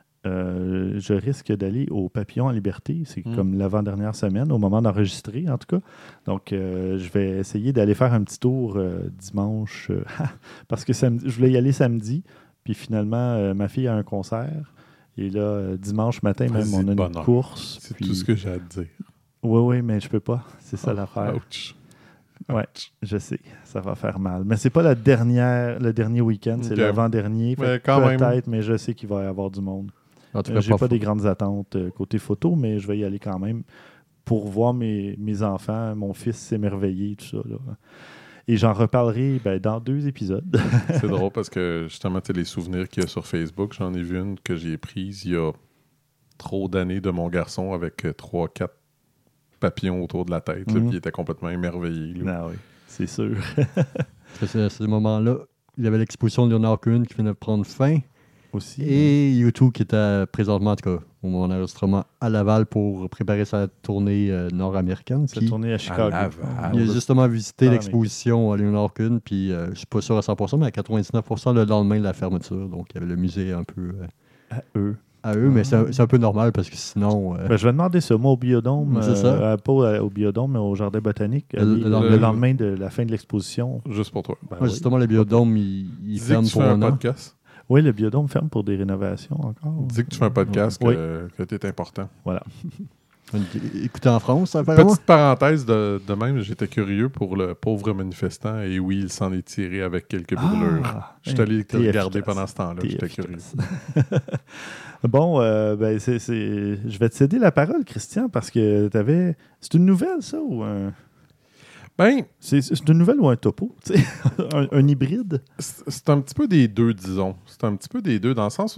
je risque d'aller au Papillon en Liberté. C'est comme l'avant-dernière semaine, au moment d'enregistrer, en tout cas. Donc, je vais essayer d'aller faire un petit tour dimanche. Parce que je voulais y aller samedi. Puis finalement, ma fille a un concert. Et là, dimanche matin, même, Vas-y, on a une bonheur. course. C'est puis... tout ce que j'ai à te dire. Oui, mais je peux pas. C'est ça l'affaire. Ouch. Ouais, je sais, ça va faire mal. Mais c'est pas le dernier week-end, c'est Ok. l'avant-dernier. Mais Fait que quand même. peut-être, mais je sais qu'il va y avoir du monde. En tout cas, J'ai pas des grandes attentes côté photo, mais je vais y aller quand même pour voir mes enfants, mon fils s'émerveiller, tout ça. Là. Et j'en reparlerai dans 2 épisodes. C'est drôle parce que justement, tu sais, les souvenirs qu'il y a sur Facebook, j'en ai vu une que j'ai prise il y a trop d'années de mon garçon avec 3-4 papillons autour de la tête. Là, puis il était complètement émerveillé. Là. Ah oui, c'est sûr. À ce moment-là, il y avait l'exposition de Léonard Cohen qui venait de prendre fin. aussi. Et U2 qui était présentement, en tout cas, au moment d'enregistrement à Laval pour préparer sa tournée nord-américaine. Sa tournée à Chicago. Il a justement visité l'exposition à Léonard Kuhn, puis je ne suis pas sûr à 100%, mais à 99% le lendemain de la fermeture. Donc, il y avait le musée un peu... À eux, mais c'est un peu normal parce que sinon... je vais demander ça, moi, au Biodôme. C'est ça. Pas au Biodôme, mais au Jardin botanique. Le lendemain de la fin de l'exposition. Juste pour toi. Justement, le Biodôme, il ferme pour un podcast. Oui, le Biodôme ferme pour des rénovations encore. Dis que tu fais un podcast, que tu es important. Voilà. Écoutez en France, apparemment. Petite parenthèse de même, j'étais curieux pour le pauvre manifestant et oui, il s'en est tiré avec quelques brûlures. Je suis allé te regarder pendant ce temps-là, j'étais curieux. Bon, je vais te céder la parole, Christian, parce que c'est une nouvelle, ça, ou un... c'est une nouvelle ou un topo? un hybride? C'est un petit peu des deux, disons. C'est un petit peu des deux, dans le sens où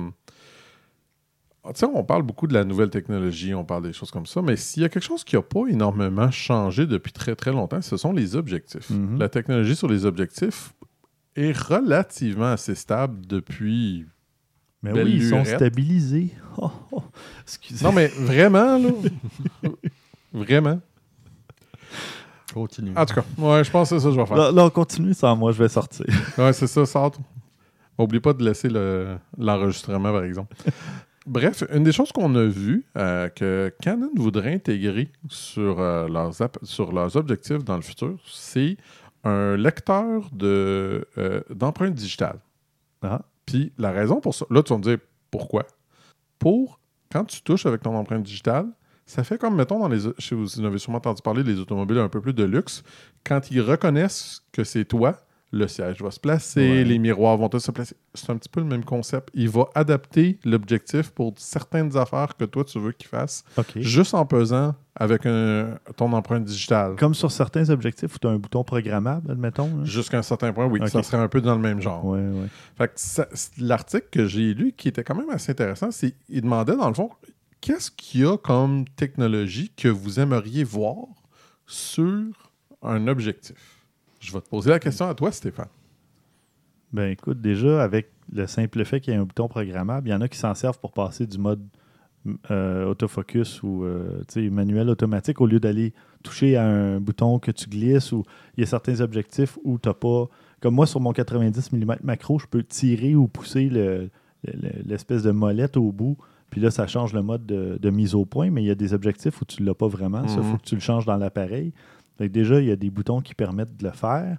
on parle beaucoup de la nouvelle technologie, on parle des choses comme ça, mais s'il y a quelque chose qui n'a pas énormément changé depuis très, très longtemps, ce sont les objectifs. Mm-hmm. La technologie sur les objectifs est relativement assez stable depuis... Mais oui, ils sont stabilisés. Excusez. Non, mais vraiment, là. Vraiment. Continue. En tout cas, je pense que c'est ça que je vais faire. Là, on continue sans moi, je vais sortir. Ouais, c'est ça, sort. N'oublie pas de laisser l'enregistrement, par exemple. Bref, une des choses qu'on a vues que Canon voudrait intégrer sur leurs objectifs dans le futur, c'est un lecteur d'empreintes digitales. Puis la raison pour ça, là, tu vas me dire pourquoi. Quand tu touches avec ton empreinte digitale, ça fait comme, mettons, vous en avez sûrement entendu parler des automobiles un peu plus de luxe, quand ils reconnaissent que c'est toi, le siège va se placer, les miroirs vont tous se placer. C'est un petit peu le même concept. Il va adapter l'objectif pour certaines affaires que toi, tu veux qu'il fasse, juste en pesant avec ton empreinte digitale. Comme sur certains objectifs où tu as un bouton programmable, admettons. Jusqu'à un certain point, oui. Ça serait un peu dans le même genre. Fait que l'article que j'ai lu, qui était quand même assez intéressant, c'est qu'il demandait, dans le fond, qu'est-ce qu'il y a comme technologie que vous aimeriez voir sur un objectif? Je vais te poser la question à toi, Stéphane. Ben écoute, déjà, avec le simple fait qu'il y ait un bouton programmable, il y en a qui s'en servent pour passer du mode autofocus ou manuel automatique au lieu d'aller toucher à un bouton que tu glisses, ou il y a certains objectifs où tu n'as pas... Comme moi, sur mon 90 mm macro, je peux tirer ou pousser l'espèce de molette au bout, puis là, ça change le mode de mise au point, mais il y a des objectifs où tu ne l'as pas vraiment. Ça, il faut que tu le changes dans l'appareil. Donc déjà, il y a des boutons qui permettent de le faire.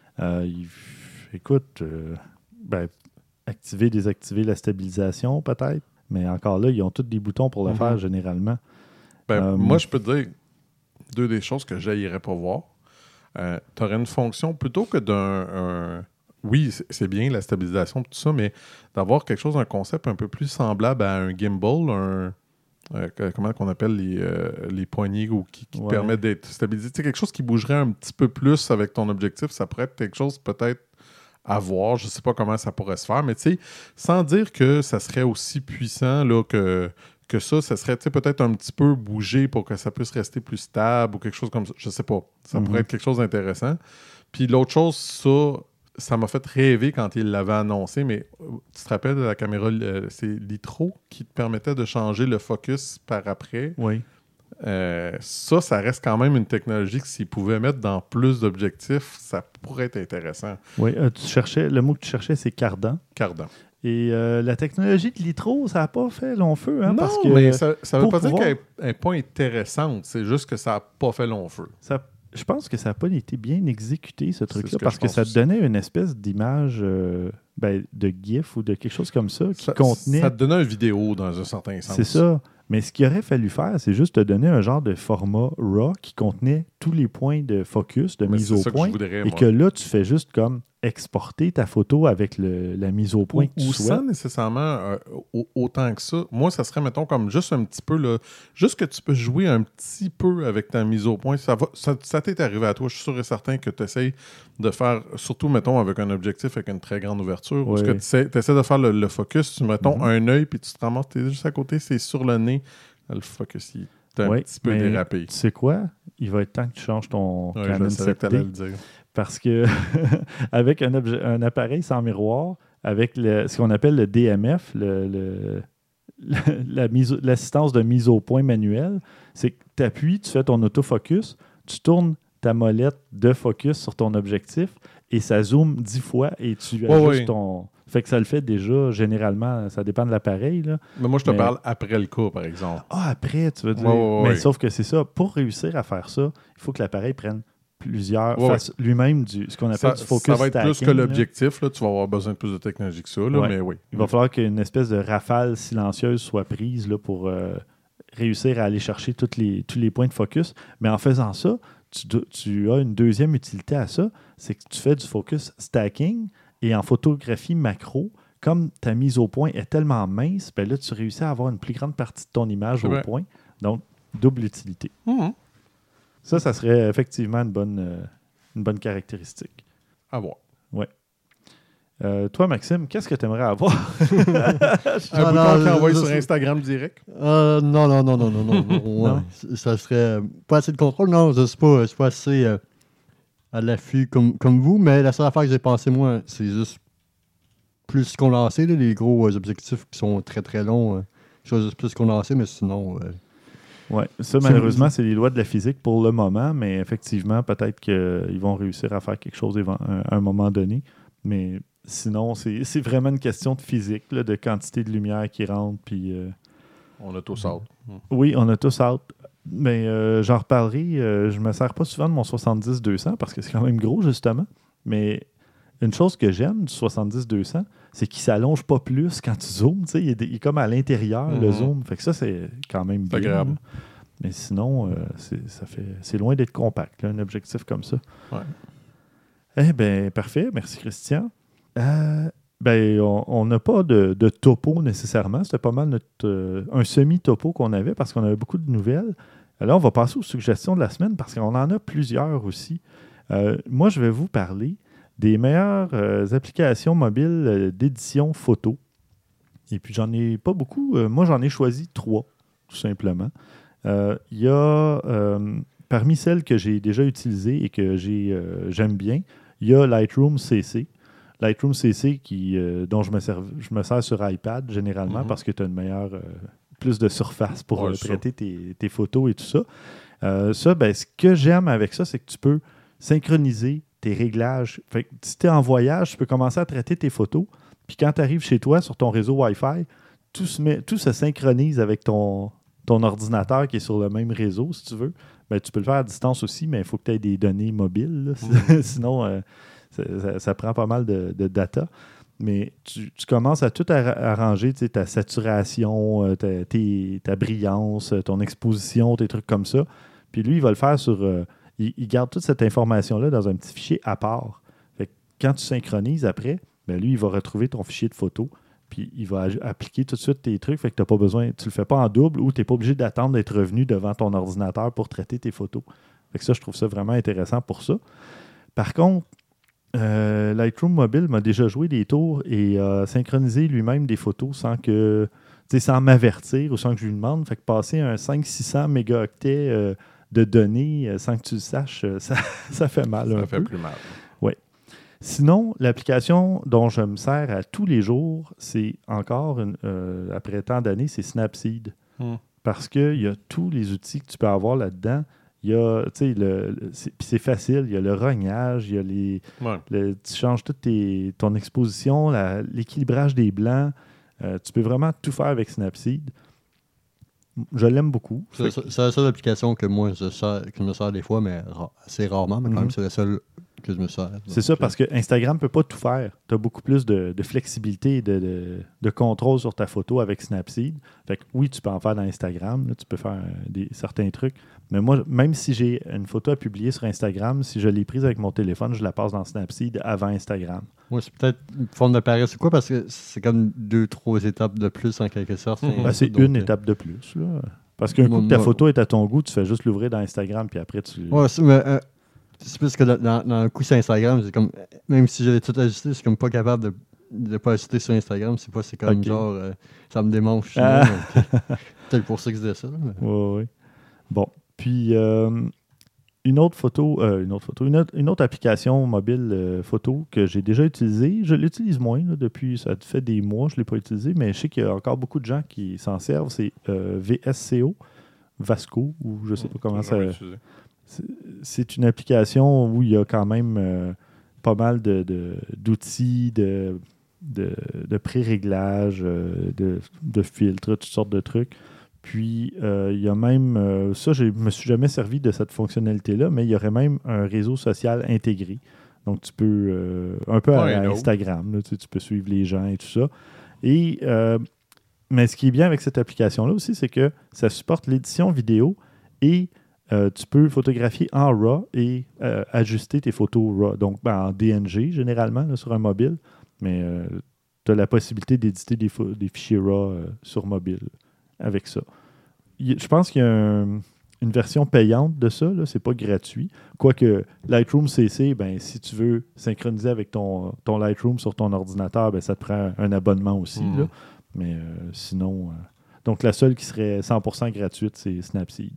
Activer, désactiver la stabilisation, peut-être. Mais encore là, ils ont tous des boutons pour le faire, généralement. Moi, je peux te dire deux des choses que j'haïrais pas voir. Tu aurais une fonction plutôt que d'un... Oui, c'est bien la stabilisation tout ça, mais d'avoir quelque chose, un concept un peu plus semblable à un gimbal, comment on appelle les poignées ou qui te permettent d'être stabilisé. Quelque chose qui bougerait un petit peu plus avec ton objectif, ça pourrait être quelque chose peut-être à voir. Je ne sais pas comment ça pourrait se faire, mais sans dire que ça serait aussi puissant là, que ça serait peut-être un petit peu bougé pour que ça puisse rester plus stable ou quelque chose comme ça. Je ne sais pas. Ça pourrait être quelque chose d'intéressant. Puis l'autre chose, ça m'a fait rêver quand il l'avait annoncé, mais tu te rappelles de la caméra, c'est Litro qui te permettait de changer le focus par après. Oui. Ça reste quand même une technologie que s'ils pouvaient mettre dans plus d'objectifs, ça pourrait être intéressant. Oui, le mot que tu cherchais, c'est cardan. Cardan. Et la technologie de Litro, ça n'a pas fait long feu. Hein, non, parce que mais ça ne veut pas dire qu'elle n'est pas intéressante, c'est juste que ça n'a pas fait long feu. Je pense que ça n'a pas été bien exécuté, ce truc-là, parce que ça te donnait une espèce d'image de GIF ou de quelque chose comme ça qui contenait... Ça te donnait une vidéo dans un certain sens. C'est ça. Mais ce qu'il aurait fallu faire, c'est juste te donner un genre de format RAW qui contenait tous les points de focus, de mise au point, et que là, tu fais juste comme exporter ta photo avec la mise au point que tu souhaites. Sans nécessairement autant que ça. Moi, ça serait, mettons, comme juste un petit peu, là, juste que tu peux jouer un petit peu avec ta mise au point. Ça t'est arrivé à toi, je suis sûr et certain que tu essaies de faire, surtout, mettons, avec un objectif avec une très grande ouverture, où tu essaies de faire le focus, tu mettons un œil, puis tu te ramasses, t'es juste à côté, c'est sur le nez. Le focus, il est un petit peu dérapé. Tu sais quoi? Il va être temps que tu changes ton Canon 7D. Le dire. Parce que avec un appareil sans miroir, avec ce qu'on appelle le DMF, l'assistance de mise au point manuelle. C'est que tu appuies, tu fais ton autofocus, tu tournes ta molette de focus sur ton objectif et ça zoome 10 fois et tu ajustes ton... Fait que ça le fait déjà, généralement, ça dépend de l'appareil. Là. Mais moi, je te parle après le coup, par exemple. Ah, après, tu veux dire. Mais sauf que c'est ça. Pour réussir à faire ça, il faut que l'appareil prenne fasse lui-même ce qu'on appelle du focus stacking. Ça va être plus que l'objectif. Là. Tu vas avoir besoin de plus de technologie que ça. Là, mais oui. Il va falloir qu'une espèce de rafale silencieuse soit prise là, pour réussir à aller chercher tous les points de focus. Mais en faisant ça, tu as une deuxième utilité à ça, c'est que tu fais du focus stacking et en photographie macro, comme ta mise au point est tellement mince, ben là, tu réussis à avoir une plus grande partie de ton image au point. Donc, double utilité. Mm-hmm. Ça serait effectivement une bonne caractéristique. À voir. Oui. Toi, Maxime, qu'est-ce que tu aimerais avoir? Un bouton qui envoie sur Instagram direct? Non. Ça serait pas assez de contrôle. Non, je ne suis pas assez à l'affût comme vous, mais la seule affaire que j'ai pensé, moi, c'est juste plus condensé. Les gros objectifs qui sont très, très longs. Je choisis plus condensé, mais sinon... Oui, ça, malheureusement, c'est les lois de la physique pour le moment, mais effectivement, peut-être qu'ils vont réussir à faire quelque chose à un moment donné. Mais sinon, c'est vraiment une question de physique, là, de quantité de lumière qui rentre. Puis, on a tous hâte. Oui, on a tous hâte. Mais j'en reparlerai. Je me sers pas souvent de mon 70-200 parce que c'est quand même gros, justement. Mais une chose que j'aime du 70-200, c'est qu'il s'allonge pas plus quand tu zoomes. Il est comme à l'intérieur, le zoom. Fait que ça, c'est quand même bien. Agréable. Mais sinon, c'est loin d'être compact, là, un objectif comme ça. Ouais. Eh bien, parfait. Merci, Christian. On n'a pas de topo nécessairement. C'était pas mal un semi-topo qu'on avait parce qu'on avait beaucoup de nouvelles. Alors, on va passer aux suggestions de la semaine parce qu'on en a plusieurs aussi. Moi, je vais vous parler des meilleures applications mobiles d'édition photo. Et puis, j'en ai pas beaucoup. Moi, j'en ai choisi 3, tout simplement. Il y a, parmi celles que j'ai déjà utilisées et que j'aime bien, il y a Lightroom CC. Lightroom CC dont je me sers sur iPad généralement parce que tu as plus de surface pour traiter tes photos et tout ça. Ce que j'aime avec ça, c'est que tu peux synchroniser tes réglages. Fait que si tu es en voyage, tu peux commencer à traiter tes photos. Puis quand tu arrives chez toi sur ton réseau Wi-Fi, tout se synchronise avec ton ordinateur qui est sur le même réseau, si tu veux. Ben, tu peux le faire à distance aussi, mais il faut que tu aies des données mobiles. Sinon, ça prend pas mal de data. Mais tu commences à tout arranger, ta saturation, ta brillance, ton exposition, tes trucs comme ça. Puis lui, il va le faire il garde toute cette information-là dans un petit fichier à part. Fait que quand tu synchronises après, ben lui, il va retrouver ton fichier de photo. Puis il va appliquer tout de suite tes trucs. Fait que t'as pas besoin, tu le fais pas en double ou tu n'es pas obligé d'attendre d'être revenu devant ton ordinateur pour traiter tes photos. Fait que ça, je trouve ça vraiment intéressant pour ça. Par contre, Lightroom Mobile m'a déjà joué des tours et synchronisé lui-même des photos sans m'avertir ou sans que je lui demande. Fait que passer un 500-600 mégaoctets de données sans que tu le saches, ça fait mal. Ça fait plus mal. Oui. Sinon, l'application dont je me sers à tous les jours, c'est encore, après tant d'années, c'est Snapseed. Parce qu'il y a tous les outils que tu peux avoir là-dedans. Il y a, puis c'est facile, il y a le rognage, il y a tu changes toute ton exposition, l'équilibrage des blancs. Tu peux vraiment tout faire avec Snapseed. Je l'aime beaucoup. C'est la seule application que moi je me sers des fois, mais assez rarement, mais quand même c'est la seule que je me sers. C'est ça, parce que Instagram ne peut pas tout faire. Tu as beaucoup plus de flexibilité et de contrôle sur ta photo avec Snapseed. Fait que oui, tu peux en faire dans Instagram, là, tu peux faire certains trucs. Mais moi, même si j'ai une photo à publier sur Instagram, si je l'ai prise avec mon téléphone, je la passe dans Snapseed avant Instagram. Moi, c'est peut-être une forme de paresse ou quoi, parce que c'est comme 2-3 étapes de plus en quelque sorte. C'est une étape de plus. Là. Parce qu'un coup que ta photo est à ton goût, tu fais juste l'ouvrir dans Instagram, puis après tu... Ouais, c'est plus que dans un coup sur Instagram, c'est comme, même si j'avais tout ajusté, je suis comme pas capable de pas ajuster sur Instagram. C'est comme genre, ça me démange. Peut-être pour ça que je disais ça. Oui. Bon. Puis, une autre application mobile photo que j'ai déjà utilisée. Je l'utilise moins là, depuis, ça fait des mois, je ne l'ai pas utilisé, mais je sais qu'il y a encore beaucoup de gens qui s'en servent. C'est VSCO, Vasco, ou je ne sais pas comment ça... C'est une application où il y a quand même pas mal d'outils, de pré-réglage, de filtres, toutes sortes de trucs. Puis, il y a même, ça, je ne me suis jamais servi de cette fonctionnalité-là, mais il y aurait même un réseau social intégré. Donc, tu peux, un peu à Instagram, là, tu peux suivre les gens et tout ça. Et, mais ce qui est bien avec cette application-là aussi, c'est que ça supporte l'édition vidéo et tu peux photographier en RAW et ajuster tes photos RAW. Donc, en DNG, généralement, là, sur un mobile, mais tu as la possibilité d'éditer des fichiers RAW sur mobile avec ça. Je pense qu'il y a une version payante de ça, là, c'est pas gratuit. Quoique Lightroom CC, ben, si tu veux synchroniser avec ton Lightroom sur ton ordinateur, ben, ça te prend un abonnement aussi. Là. Mais sinon... donc, la seule qui serait 100% gratuite, c'est Snapseed.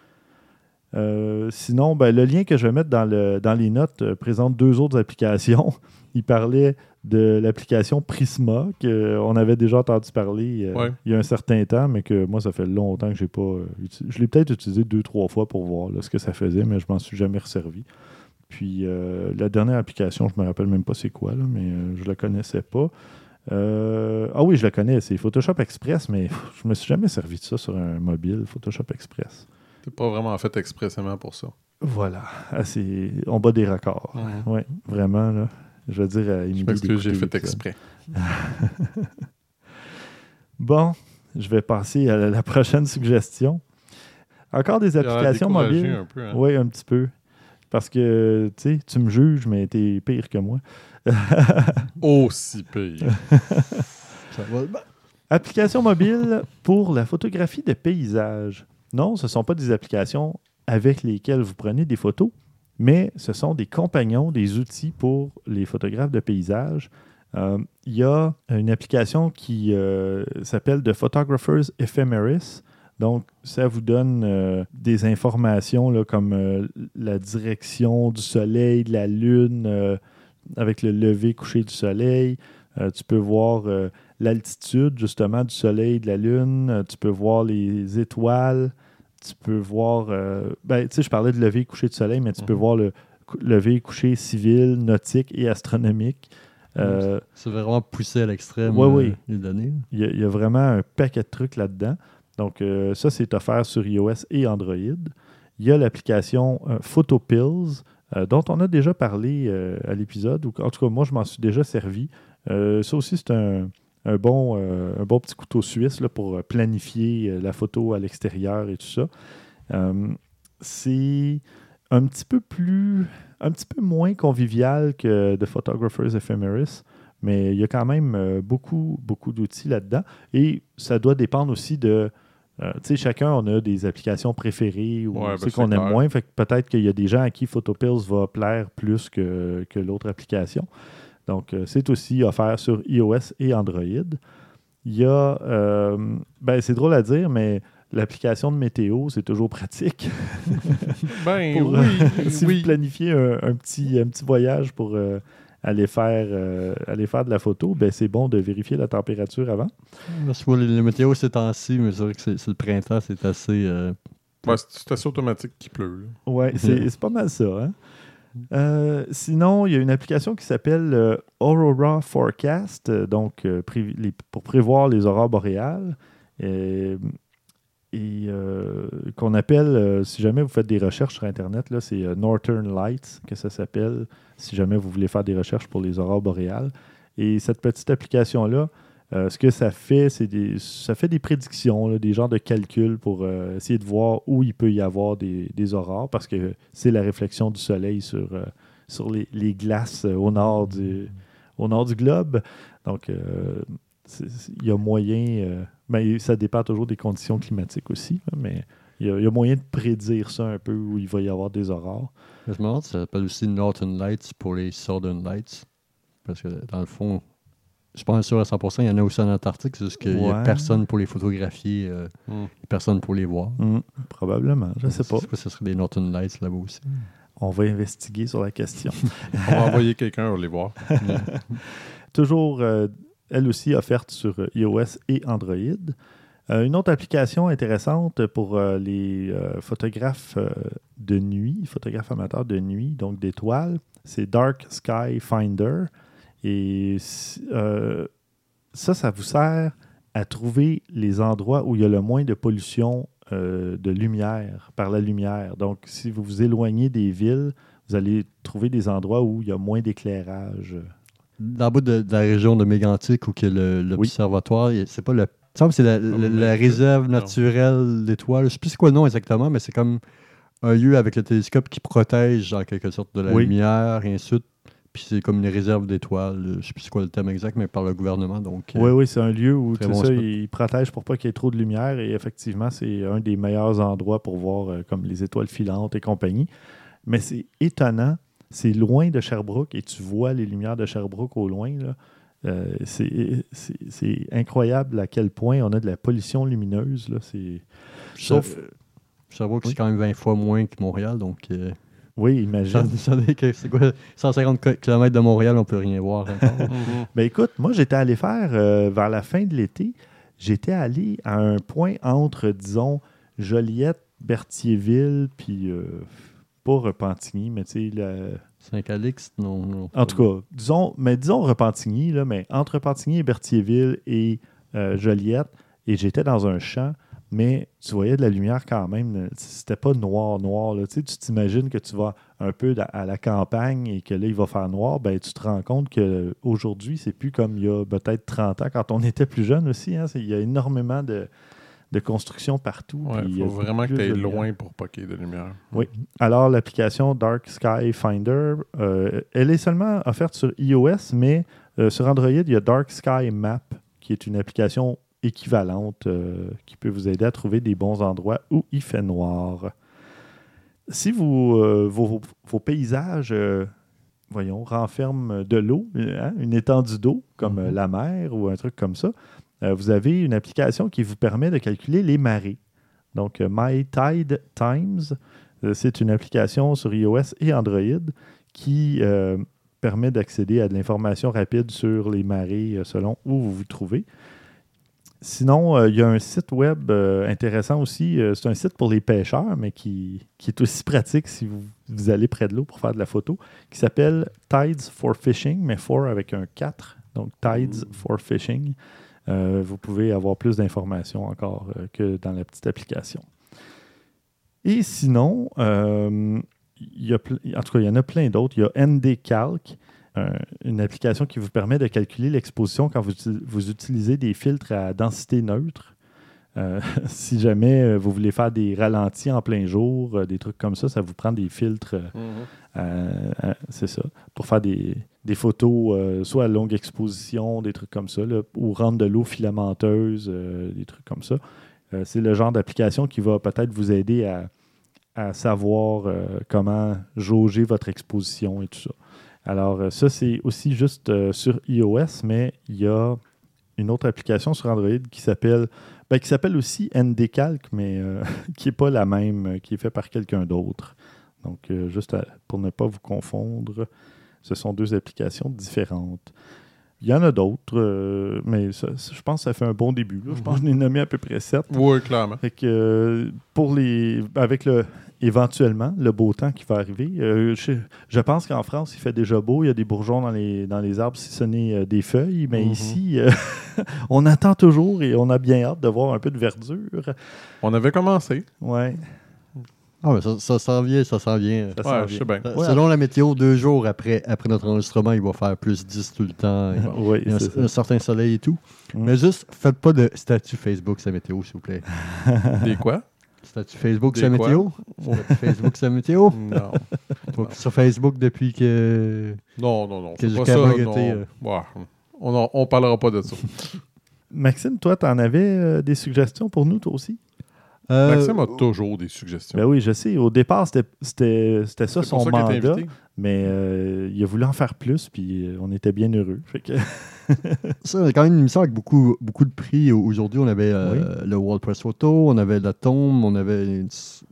Sinon, ben, le lien que je vais mettre dans les notes présente 2 autres applications. Il parlait de l'application Prisma, qu'on avait déjà entendu parler il y a un certain temps, mais que moi, ça fait longtemps que je n'ai pas utilisé. Je l'ai peut-être utilisé 2-3 fois pour voir là, ce que ça faisait, mais je ne m'en suis jamais resservi. Puis la dernière application, je ne me rappelle même pas c'est quoi, là, mais je ne la connaissais pas. Ah oui, je la connais, c'est Photoshop Express, mais je ne me suis jamais servi de ça sur un mobile, Photoshop Express. C'est pas vraiment fait expressément pour ça. Voilà. On bat des records. Oui, vraiment, là. Je veux dire à Émilie. Je m'excuse, j'ai fait exprès. Bon, je vais passer à la prochaine suggestion. Encore des applications mobiles. Un peu, hein? Oui, un petit peu. Parce que, tu sais, tu me juges, mais t'es pire que moi. Aussi pire. Ça va. Applications mobiles pour la photographie de paysage. Non, ce ne sont pas des applications avec lesquelles vous prenez des photos, mais ce sont des compagnons, des outils pour les photographes de paysage. Il y a une application qui s'appelle The Photographer's Ephemeris. Donc, ça vous donne des informations là, comme la direction du soleil, de la lune, avec le lever, coucher du soleil. Tu peux voir l'altitude, justement, du soleil, de la lune. Tu peux voir les étoiles. Tu peux voir... tu sais, je parlais de lever et coucher du soleil, mais tu peux voir le lever et coucher civil, nautique et astronomique. C'est vraiment poussé à l'extrême. Oui. Les données. Il y a vraiment un paquet de trucs là-dedans. Donc, ça, c'est offert sur iOS et Android. Il y a l'application PhotoPills, dont on a déjà parlé à l'épisode. En tout cas, moi, je m'en suis déjà servi. Ça aussi, c'est un bon petit couteau suisse là, pour planifier la photo à l'extérieur et tout ça. C'est un petit peu moins convivial que The Photographer's Ephemeris, mais il y a quand même beaucoup d'outils là-dedans. Et ça doit dépendre aussi de... tu sais, chacun, on a des applications préférées ou qu'on aime moins. Fait que peut-être qu'il y a des gens à qui PhotoPills va plaire plus que l'autre application. Donc, c'est aussi offert sur iOS et Android. Il y a, c'est drôle à dire, mais l'application de météo, c'est toujours pratique. Si vous planifiez un petit voyage pour aller faire de la photo, c'est bon de vérifier la température avant. Le météo, c'est temps-ci, mais c'est vrai que c'est le printemps, c'est assez... c'est assez automatique qu'il pleut. Oui, c'est pas mal ça, hein? Sinon, il y a une application qui s'appelle Aurora Forecast, donc pour prévoir les aurores boréales, et qu'on appelle, si jamais vous faites des recherches sur Internet, là, c'est Northern Lights que ça s'appelle, si jamais vous voulez faire des recherches pour les aurores boréales. Et cette petite application-là, ce que ça fait, ça fait des prédictions, là, des genres de calculs pour essayer de voir où il peut y avoir des aurores, parce que c'est la réflexion du soleil sur les glaces au nord du globe. Donc, il y a moyen... ça dépend toujours des conditions climatiques aussi, là, mais il y a moyen de prédire ça un peu, où il va y avoir des aurores. Je me demande si ça s'appelle aussi Northern Lights pour les Southern Lights, parce que dans le fond... suis pas sûr à 100%. Il y en a aussi en Antarctique. C'est juste qu'il n'y a personne pour les photographier, personne pour les voir. Probablement, je ne sais pas. Ce serait des Northern Lights là-bas aussi. On va investiguer sur la question. On va envoyer quelqu'un pour les voir. Toujours, elle aussi, offerte sur iOS et Android. Une autre application intéressante pour les photographes de nuit, photographes amateurs de nuit, donc d'étoiles, c'est Dark Sky Finder. Et ça vous sert à trouver les endroits où il y a le moins de pollution de lumière, par la lumière. Donc, si vous vous éloignez des villes, vous allez trouver des endroits où il y a moins d'éclairage. Dans le bout de la région de Mégantic, où il y a l'observatoire, c'est pas le... Il me semble que c'est la réserve naturelle d'étoiles. Je ne sais plus c'est quoi le nom exactement, mais c'est comme un lieu avec le télescope qui protège en quelque sorte de la lumière, et ainsi de suite. Puis c'est comme une réserve d'étoiles. Je ne sais plus c'est quoi le terme exact, mais par le gouvernement. Donc, oui, c'est un lieu où il protège pour pas qu'il y ait trop de lumière. Et effectivement, c'est un des meilleurs endroits pour voir comme les étoiles filantes et compagnie. Mais c'est étonnant. C'est loin de Sherbrooke et tu vois les lumières de Sherbrooke au loin, là. C'est incroyable à quel point on a de la pollution lumineuse. Là. Sauf Sherbrooke, c'est quand même 20 fois moins que Montréal. Donc, oui, imagine. C'est quoi, 150 km de Montréal, on ne peut rien voir encore. Ben écoute, moi, j'étais allé faire, vers la fin de l'été, j'étais allé à un point entre, disons, Joliette, Berthierville, puis pas Repentigny, mais tu sais, Saint-Calixte, non. En tout cas, disons Repentigny, là, mais entre Repentigny et Berthierville et Joliette, et j'étais dans un champ, mais tu voyais de la lumière quand même. C'était pas noir. Là. Tu sais, tu t'imagines que tu vas un peu à la campagne et que là, il va faire noir. Ben, tu te rends compte qu'aujourd'hui, c'est plus comme il y a peut-être 30 ans, quand on était plus jeune aussi. Hein, il y a énormément de construction partout. Il faut vraiment que tu ailles loin pour pas qu'il y ait de lumière. Oui. Alors, l'application Dark Sky Finder, elle est seulement offerte sur iOS, mais sur Android, il y a Dark Sky Map, qui est une application équivalente qui peut vous aider à trouver des bons endroits où il fait noir. Si vos paysages renferment de l'eau, une étendue d'eau, comme la mer ou un truc comme ça, vous avez une application qui vous permet de calculer les marées. Donc, My Tide Times, c'est une application sur iOS et Android qui permet d'accéder à de l'information rapide sur les marées selon où vous vous trouvez. Sinon, il y a un site web intéressant aussi. C'est un site pour les pêcheurs, mais qui est aussi pratique si vous allez près de l'eau pour faire de la photo, qui s'appelle Tides for Fishing, mais for avec un 4. Donc, Tides for Fishing. Vous pouvez avoir plus d'informations encore que dans la petite application. Et sinon, en tout cas, il y en a plein d'autres. Il y a NDCalc, une application qui vous permet de calculer l'exposition quand vous utilisez des filtres à densité neutre. Si jamais vous voulez faire des ralentis en plein jour, des trucs comme ça vous prend des filtres, c'est ça, pour faire des photos soit à longue exposition, des trucs comme ça, là, ou rendre de l'eau filamenteuse, des trucs comme ça. C'est le genre d'application qui va peut-être vous aider à savoir comment jauger votre exposition et tout ça. Alors, ça, c'est aussi juste sur iOS, mais il y a une autre application sur Android qui s'appelle aussi NDCalc, mais qui n'est pas la même, qui est faite par quelqu'un d'autre. Donc, juste pour ne pas vous confondre, ce sont deux applications différentes. Il y en a d'autres, mais je pense que ça fait un bon début. Là. Je pense que je n'ai nommé à peu près 7. Oui, clairement. Fait que, avec éventuellement le beau temps qui va arriver, je pense qu'en France, il fait déjà beau. Il y a des bourgeons dans les arbres, si ce n'est des feuilles. Mais ici, on attend toujours et on a bien hâte de voir un peu de verdure. On avait commencé. Oui. Ah, mais ça s'en vient. Je sais bien. Selon la météo, 2 jours après notre enregistrement, il va faire plus 10 tout le temps. Oui, il y a un certain soleil et tout. Mais juste, faites pas de statut Facebook sa météo, s'il vous plaît. Des quoi? Statut Facebook sa météo? Statut Facebook sa météo? Non. Sur Facebook depuis que... Non. Que c'est pas ça, on parlera pas de ça. Maxime, toi, tu en avais des suggestions pour nous, toi aussi? Maxime a toujours des suggestions. Ben oui, je sais. Au départ, c'était ça son pour ça qu'il a été mandat. invité. Mais il a voulu en faire plus, puis on était bien heureux. Fait que... Ça, on a quand même une émission avec beaucoup de prix. Aujourd'hui, on avait le World Press Photo, on avait la Tombe, on avait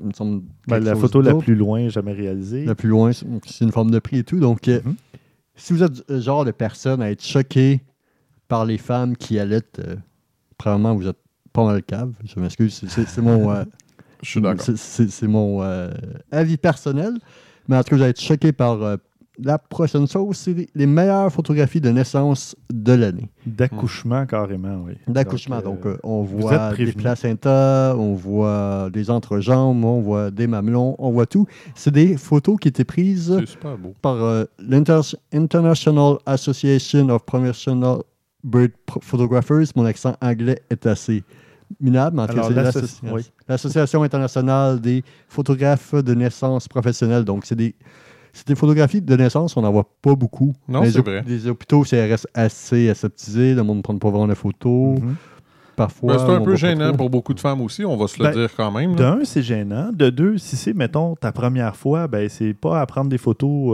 la photo la plus loin jamais réalisée. La plus loin, c'est une forme de prix et tout. Donc, si vous êtes le genre de personne à être choqué par les femmes qui allaitent, probablement vous êtes pas mal cave. Je m'excuse, c'est mon... Je suis d'accord. C'est mon avis personnel. Mais en tout cas, vous allez être choqué par la prochaine chose. C'est les meilleures photographies de naissance de l'année. D'accouchement, carrément, oui. D'accouchement. Donc, on voit des placentas, on voit des entrejambes, on voit des mamelons, on voit tout. C'est des photos qui étaient prises par l'International Association of Professional Bird Photographers. Mon accent anglais est assez minable. En fait, c'est l'Association internationale des photographes de naissance professionnels. Donc, c'est des photographies de naissance, on n'en voit pas beaucoup. Non, c'est vrai. Les hôpitaux, ça reste assez aseptisé. Le monde ne prend pas vraiment de photos. Parfois, c'est un peu gênant pour beaucoup de femmes aussi, on va se le dire quand même. De un, c'est gênant. De deux, si c'est, mettons, ta première fois, c'est pas à prendre des photos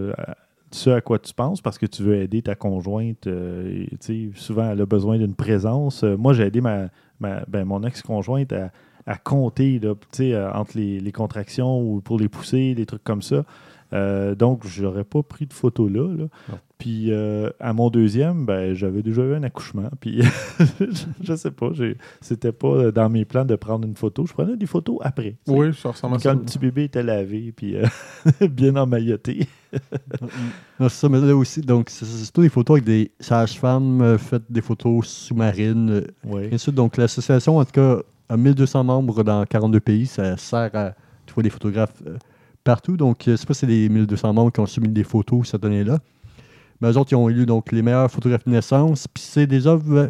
ce à quoi tu penses parce que tu veux aider ta conjointe. Souvent, elle a besoin d'une présence. Moi, j'ai aidé mon ex-conjointe à compter là, entre les contractions ou pour les pousser, des trucs comme ça. Donc, je n'aurais pas pris de photos là. Puis, à mon deuxième, j'avais déjà eu un accouchement. Puis, je sais pas, c'était pas dans mes plans de prendre une photo. Je prenais des photos après. Oui, ça ressemble à ça. Quand le petit bébé était lavé, puis bien emmailloté. Non, c'est ça, mais là aussi, donc, c'est surtout des photos avec des sages-femmes, faites des photos sous-marines. Ainsi, donc, l'association, en tout cas, a 1200 membres dans 42 pays. Ça sert à trouver des photographes partout. Donc, c'est pas si c'est les 1200 membres qui ont soumis des photos cette année-là. Mais eux autres, ils ont élu donc, les meilleures photographies de naissance. Puis c'est des œuvres,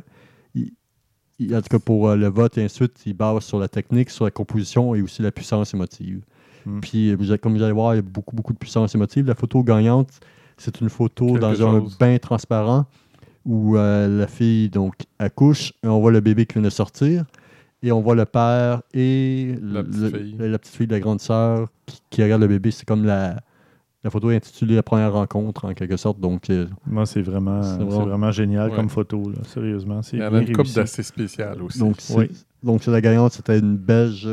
en tout cas pour le vote et ainsi de suite, ils basent sur la technique, sur la composition et aussi la puissance émotive. Puis, comme vous allez voir, il y a beaucoup de puissance émotive. La photo gagnante, c'est une photo dans un bain transparent où la fille donc accouche et on voit le bébé qui vient de sortir. Et on voit le père et la petite fille de la grande sœur qui regarde le bébé. C'est comme la photo est intitulée « La première rencontre » en quelque sorte. Donc, moi, c'est vraiment génial comme photo. Là. Sérieusement, c'est bien réussi. Il y en a une couple d'assez spéciale aussi. Donc, c'est la gagnante. C'était une Belge,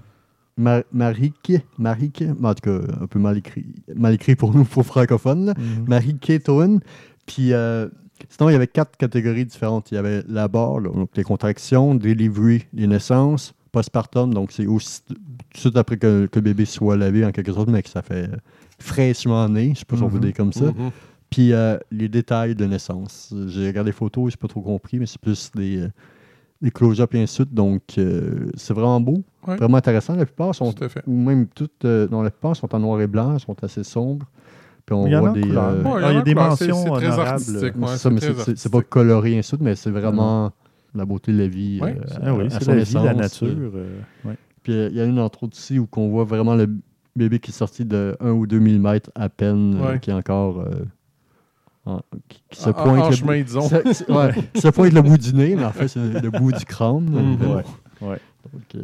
Marieke, en tout cas, un peu mal écrit pour nous, pour francophones. Marieke Toen. Puis... sinon, il y avait 4 catégories différentes. Il y avait l'abord, donc les contractions, delivery, les naissances, postpartum, donc c'est aussi tout de suite après que le bébé soit lavé en quelque sorte, mais que ça fait fraîchement né, je ne sais pas si on veut dire comme ça. Puis les détails de naissance. J'ai regardé les photos, je n'ai pas trop compris, mais c'est plus des close-up et ainsi de suite. Donc, c'est vraiment beau, vraiment intéressant. La plupart sont, ou même toutes, non, la plupart sont en noir et blanc, sont assez sombres. Il y a des mentions c'est très honorables. C'est pas coloré ainsi, mais c'est vraiment la beauté de la vie. C'est la vie, la nature. Puis il y a une entre autres ici où on voit vraiment le bébé qui est sorti de 1 ou 2 mm à peine, qui est encore... qui se pointe en chemin, disons. Qui se pointe le bout du nez, mais en fait, c'est le bout du crâne. Donc,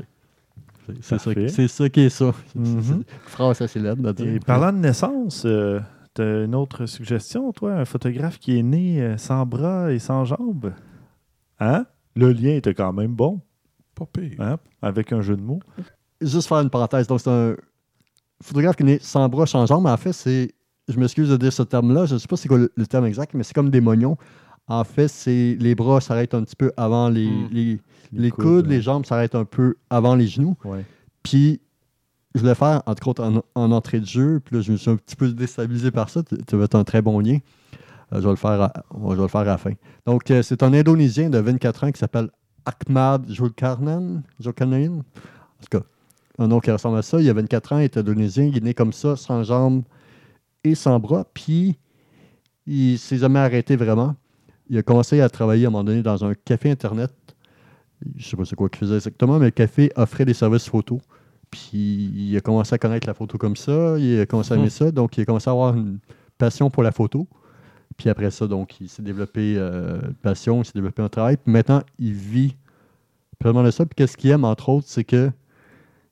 c'est ça qui est ça. Phrase assez laide. Et parlant de naissance, tu as une autre suggestion, toi? Un photographe qui est né sans bras et sans jambes? Hein? Le lien était quand même bon. Pas pire. Hein? Avec un jeu de mots. Juste faire une parenthèse. Donc, c'est un photographe qui est né sans bras, sans jambes. Mais en fait, c'est... Je m'excuse de dire ce terme-là. Je ne sais pas c'est quoi le terme exact, mais c'est comme des mognons. En fait, c'est les bras s'arrêtent un petit peu avant les coudes. Les jambes s'arrêtent un peu avant les genoux. Puis, je voulais faire, entre autres, en entrée de jeu. Puis là, je me suis un petit peu déstabilisé par ça. Ça va être un très bon lien. Je vais le faire à la fin. Donc, c'est un Indonésien de 24 ans qui s'appelle Ahmad Zulkarnain. En tout cas, un nom qui ressemble à ça. Il a 24 ans, il est indonésien. Il est né comme ça, sans jambes et sans bras. Puis, il ne s'est jamais arrêté vraiment. Il a commencé à travailler à un moment donné dans un café Internet. Je ne sais pas c'est quoi qu'il faisait exactement, mais le café offrait des services photo. Puis il a commencé à connaître la photo comme ça, il a commencé à aimer ça, donc il a commencé à avoir une passion pour la photo. Puis après ça, donc il s'est développé une passion, il s'est développé un travail. Puis maintenant, il vit pleinement de ça. Puis qu'est-ce qu'il aime, entre autres, c'est que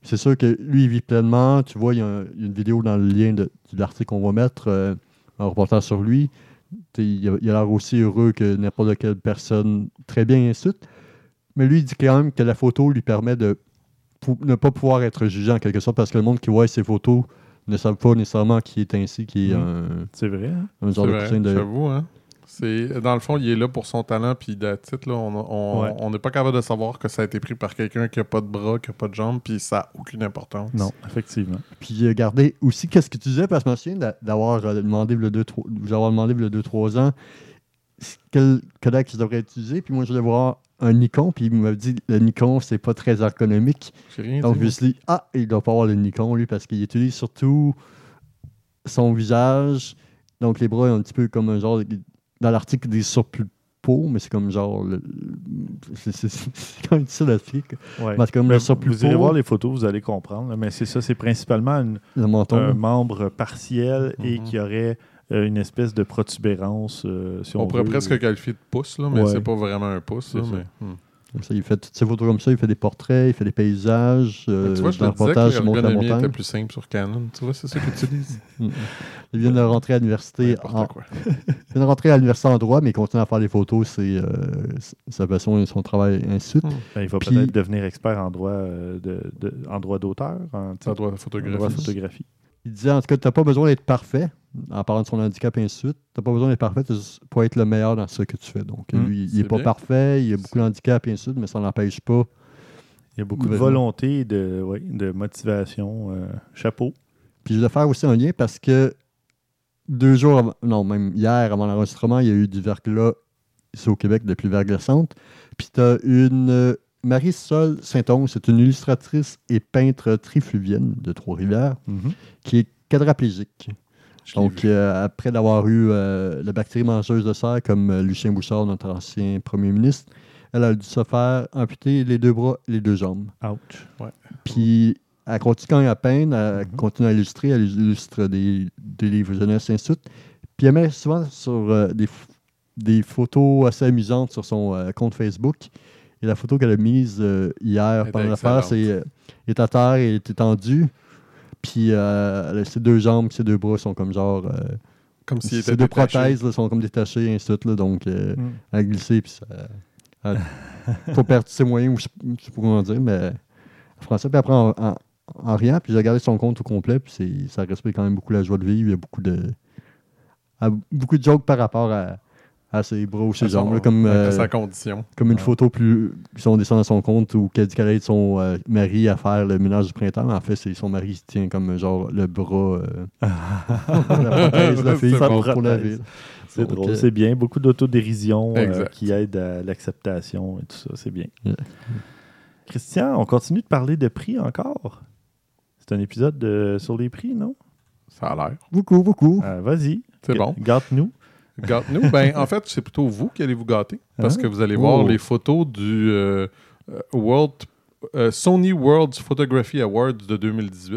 C'est sûr que lui, il vit pleinement. Tu vois, il y a une vidéo dans le lien de l'article qu'on va mettre, un reportage sur lui. Il a l'air aussi heureux que n'importe quelle personne, très bien, et ainsi de suite. Mais lui, il dit quand même que la photo lui permet de ne pas pouvoir être jugé en quelque sorte, parce que le monde qui voit ses photos ne savent pas nécessairement qu'il est ainsi, qu'il est C'est vrai, hein? un genre de coussin de... J'avoue, hein? Dans le fond, il est là pour son talent, puis titre, là, on n'est pas capable de savoir que ça a été pris par quelqu'un qui n'a pas de bras, qui n'a pas de jambes, puis ça n'a aucune importance. Non, effectivement. Puis regardez aussi, qu'est-ce que tu disais, parce que je me souviens d'avoir demandé il y a 2-3 ans quel Kodak je devrais utiliser, puis moi je voulais voir un Nikon, puis il m'a dit le Nikon, c'est pas très ergonomique. Donc je me suis dit, il doit pas avoir le Nikon, lui, parce qu'il utilise surtout son visage, donc les bras, un petit peu comme un genre... Dans l'article, des surplus de peau, mais c'est comme genre... C'est quand même difficile à expliquer. Ouais. C'est comme le surplus de vous peau. irez voir les photos, vous allez comprendre. Là, mais c'est ça, c'est principalement un membre partiel et qui aurait une espèce de protubérance, si on pourrait veut. presque qualifier de pouce, là, mais c'est pas vraiment un pouce. Là, Ça, il fait toutes ces photos comme ça, il fait des portraits, il fait des paysages. Tu vois, je te disais que l'ergonomie était plus simple sur Canon. Tu vois, c'est ça que tu dis. Il vient de rentrer à l'université il vient de rentrer à l'université en droit, mais il continue à faire des photos, c'est sa passion et son travail, ainsi de suite. Il va peut-être devenir expert en droit d'auteur, en droit de photographie. Il disait, en tout cas, tu n'as pas besoin d'être parfait, en parlant de son handicap et ainsi de suite. Tu n'as pas besoin d'être parfait pour être le meilleur dans ce que tu fais. Donc, lui, il n'est pas parfait, il a beaucoup de handicap et ainsi de suite, mais ça n'empêche pas. Il y a beaucoup de volonté et de motivation. Chapeau. Puis je vais faire aussi un lien parce que 2 jours avant, non, même hier, avant l'enregistrement, il y a eu du verglas ici au Québec, de pluie verglaçante. Puis tu as une Marie-Sol Saint-Onge, c'est une illustratrice et peintre trifluvienne de Trois-Rivières, qui est quadraplégique. Donc, après d'avoir eu la bactérie mangeuse de cerf, comme Lucien Bouchard, notre ancien premier ministre, elle a dû se faire amputer les 2 bras et les 2 jambes. Ouch. Ouais. Puis, elle continue quand même à peindre, elle continue à illustrer, elle illustre des livres jeunesse, et ainsi de suite. Puis, elle met souvent sur des photos assez amusantes sur son compte Facebook. Et la photo qu'elle a mise hier pendant l'affaire, c'est elle est à terre, elle est étendue. Puis ses 2 jambes, ses 2 bras sont comme genre... comme s'il était ses 2 prothèses là, sont comme détachées, et ainsi de suite. Là, donc, elle a glissé, puis ça... Elle n'a pas perdu ses moyens, ou je ne sais pas comment dire, mais en français. Puis après, en riant, puis j'ai regardé son compte au complet, puis ça respecte quand même beaucoup la joie de vivre. Il y a beaucoup de jokes par rapport à ses bras ou ses jambes. Là, comme, sa condition. Comme une photo plus... Si on descend dans son compte où qu'elle dit qu'elle aide son mari à faire le ménage du printemps, mais en fait, c'est son mari qui tient comme genre le bras... la prothèse de la fille pour la ville. C'est drôle, c'est bien. Beaucoup d'autodérision qui aide à l'acceptation et tout ça, c'est bien. Yeah. Christian, on continue de parler de prix encore? C'est un épisode sur les prix, non? Ça a l'air. Beaucoup. Vas-y. C'est bon. Gâte-nous. Gâte-nous. En fait, c'est plutôt vous qui allez vous gâter parce que vous allez voir les photos du Sony World Photography Awards de 2018.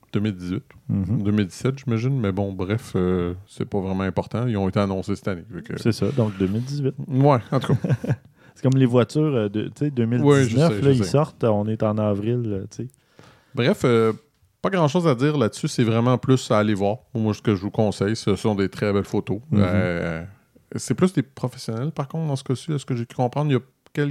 2017, j'imagine. Mais bon, bref, c'est pas vraiment important. Ils ont été annoncés cette année. C'est ça, donc 2018. Ouais, en tout cas. C'est comme les voitures de 2019, ils sortent, on est en avril. Bref, pas grand-chose à dire là-dessus. C'est vraiment plus à aller voir. Moi, ce que je vous conseille, ce sont des très belles photos. C'est plus des professionnels, par contre, dans ce cas-ci. Ce que j'ai pu comprendre, il y a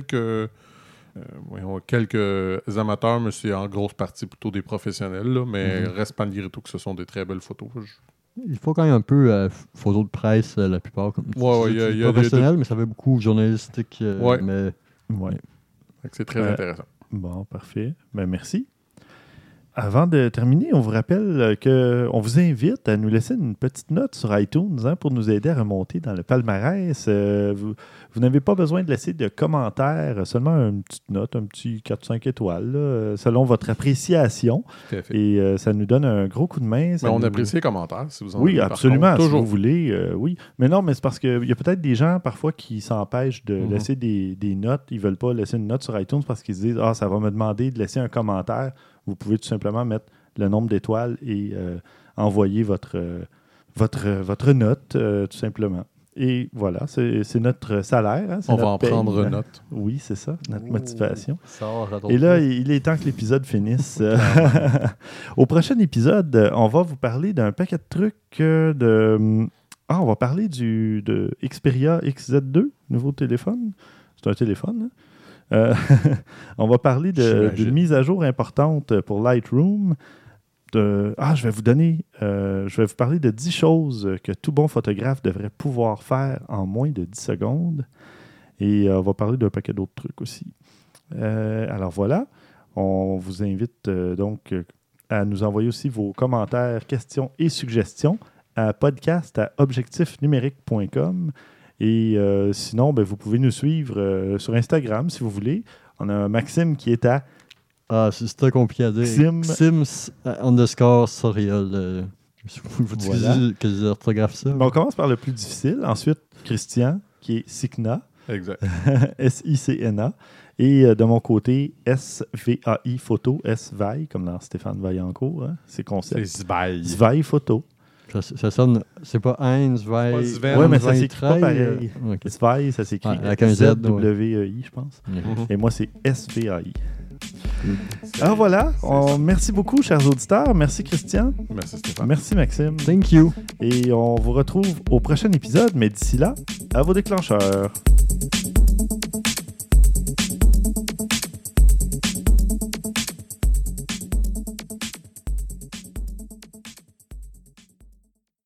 quelques amateurs, mais c'est en grosse partie plutôt des professionnels. Là, mais reste malgré tout que ce sont des très belles photos. Il faut quand même un peu photos de presse, la plupart. Il y a professionnel, mais ça fait beaucoup journalistique. Mais... C'est très intéressant. Bon, parfait. Merci. Avant de terminer, on vous rappelle qu'on vous invite à nous laisser une petite note sur iTunes pour nous aider à remonter dans le palmarès. Vous n'avez pas besoin de laisser de commentaires, seulement une petite note, un petit 4-5 étoiles, là, selon votre appréciation. Et ça nous donne un gros coup de main. Mais on apprécie les commentaires, si vous en avez. Oui, absolument, contre, si vous voulez. Oui. Mais non, mais c'est parce qu'il y a peut-être des gens parfois qui s'empêchent de laisser des notes. Ils ne veulent pas laisser une note sur iTunes parce qu'ils se disent « Ah, ça va me demander de laisser un commentaire. » Vous pouvez tout simplement mettre le nombre d'étoiles et envoyer votre note, tout simplement. Et voilà, c'est notre salaire. Hein, on va en prendre note. Oui, c'est ça, notre motivation. Ça et là, il est temps que l'épisode finisse. Au prochain épisode, on va vous parler d'un paquet de trucs on va parler de Xperia XZ2, nouveau téléphone. C'est un téléphone, hein? On va parler d'une mise à jour importante pour Lightroom. Je vais vous parler de 10 choses que tout bon photographe devrait pouvoir faire en moins de 10 secondes. Et on va parler d'un paquet d'autres trucs aussi. Alors voilà, on vous invite donc à nous envoyer aussi vos commentaires, questions et suggestions à podcast@objectifnumérique.com. Et sinon, vous pouvez nous suivre sur Instagram si vous voulez. On a Maxime qui est à... c'est très compliqué à dire. Xims_Soriol. Vous utilisez que j'orthographe ça? On commence par le plus difficile. Ensuite, Christian, qui est Sicna. Exact. SICNA. Et de mon côté, SVAI Photo. SVAI, comme dans Stéphane Vaillancourt. Hein? C'est concept. C'est SVAI. SVAI Photo. Ça sonne... C'est pas Heinz, Vai... Oui, mais ça s'écrit pas pareil. Okay. SVAI, ça s'écrit ZWEI, je pense. Et moi, c'est SVAI. Alors voilà, merci beaucoup, chers auditeurs. Merci, Christian. Merci, Stéphane. Merci, Maxime. Thank you. Et on vous retrouve au prochain épisode, mais d'ici là, à vos déclencheurs.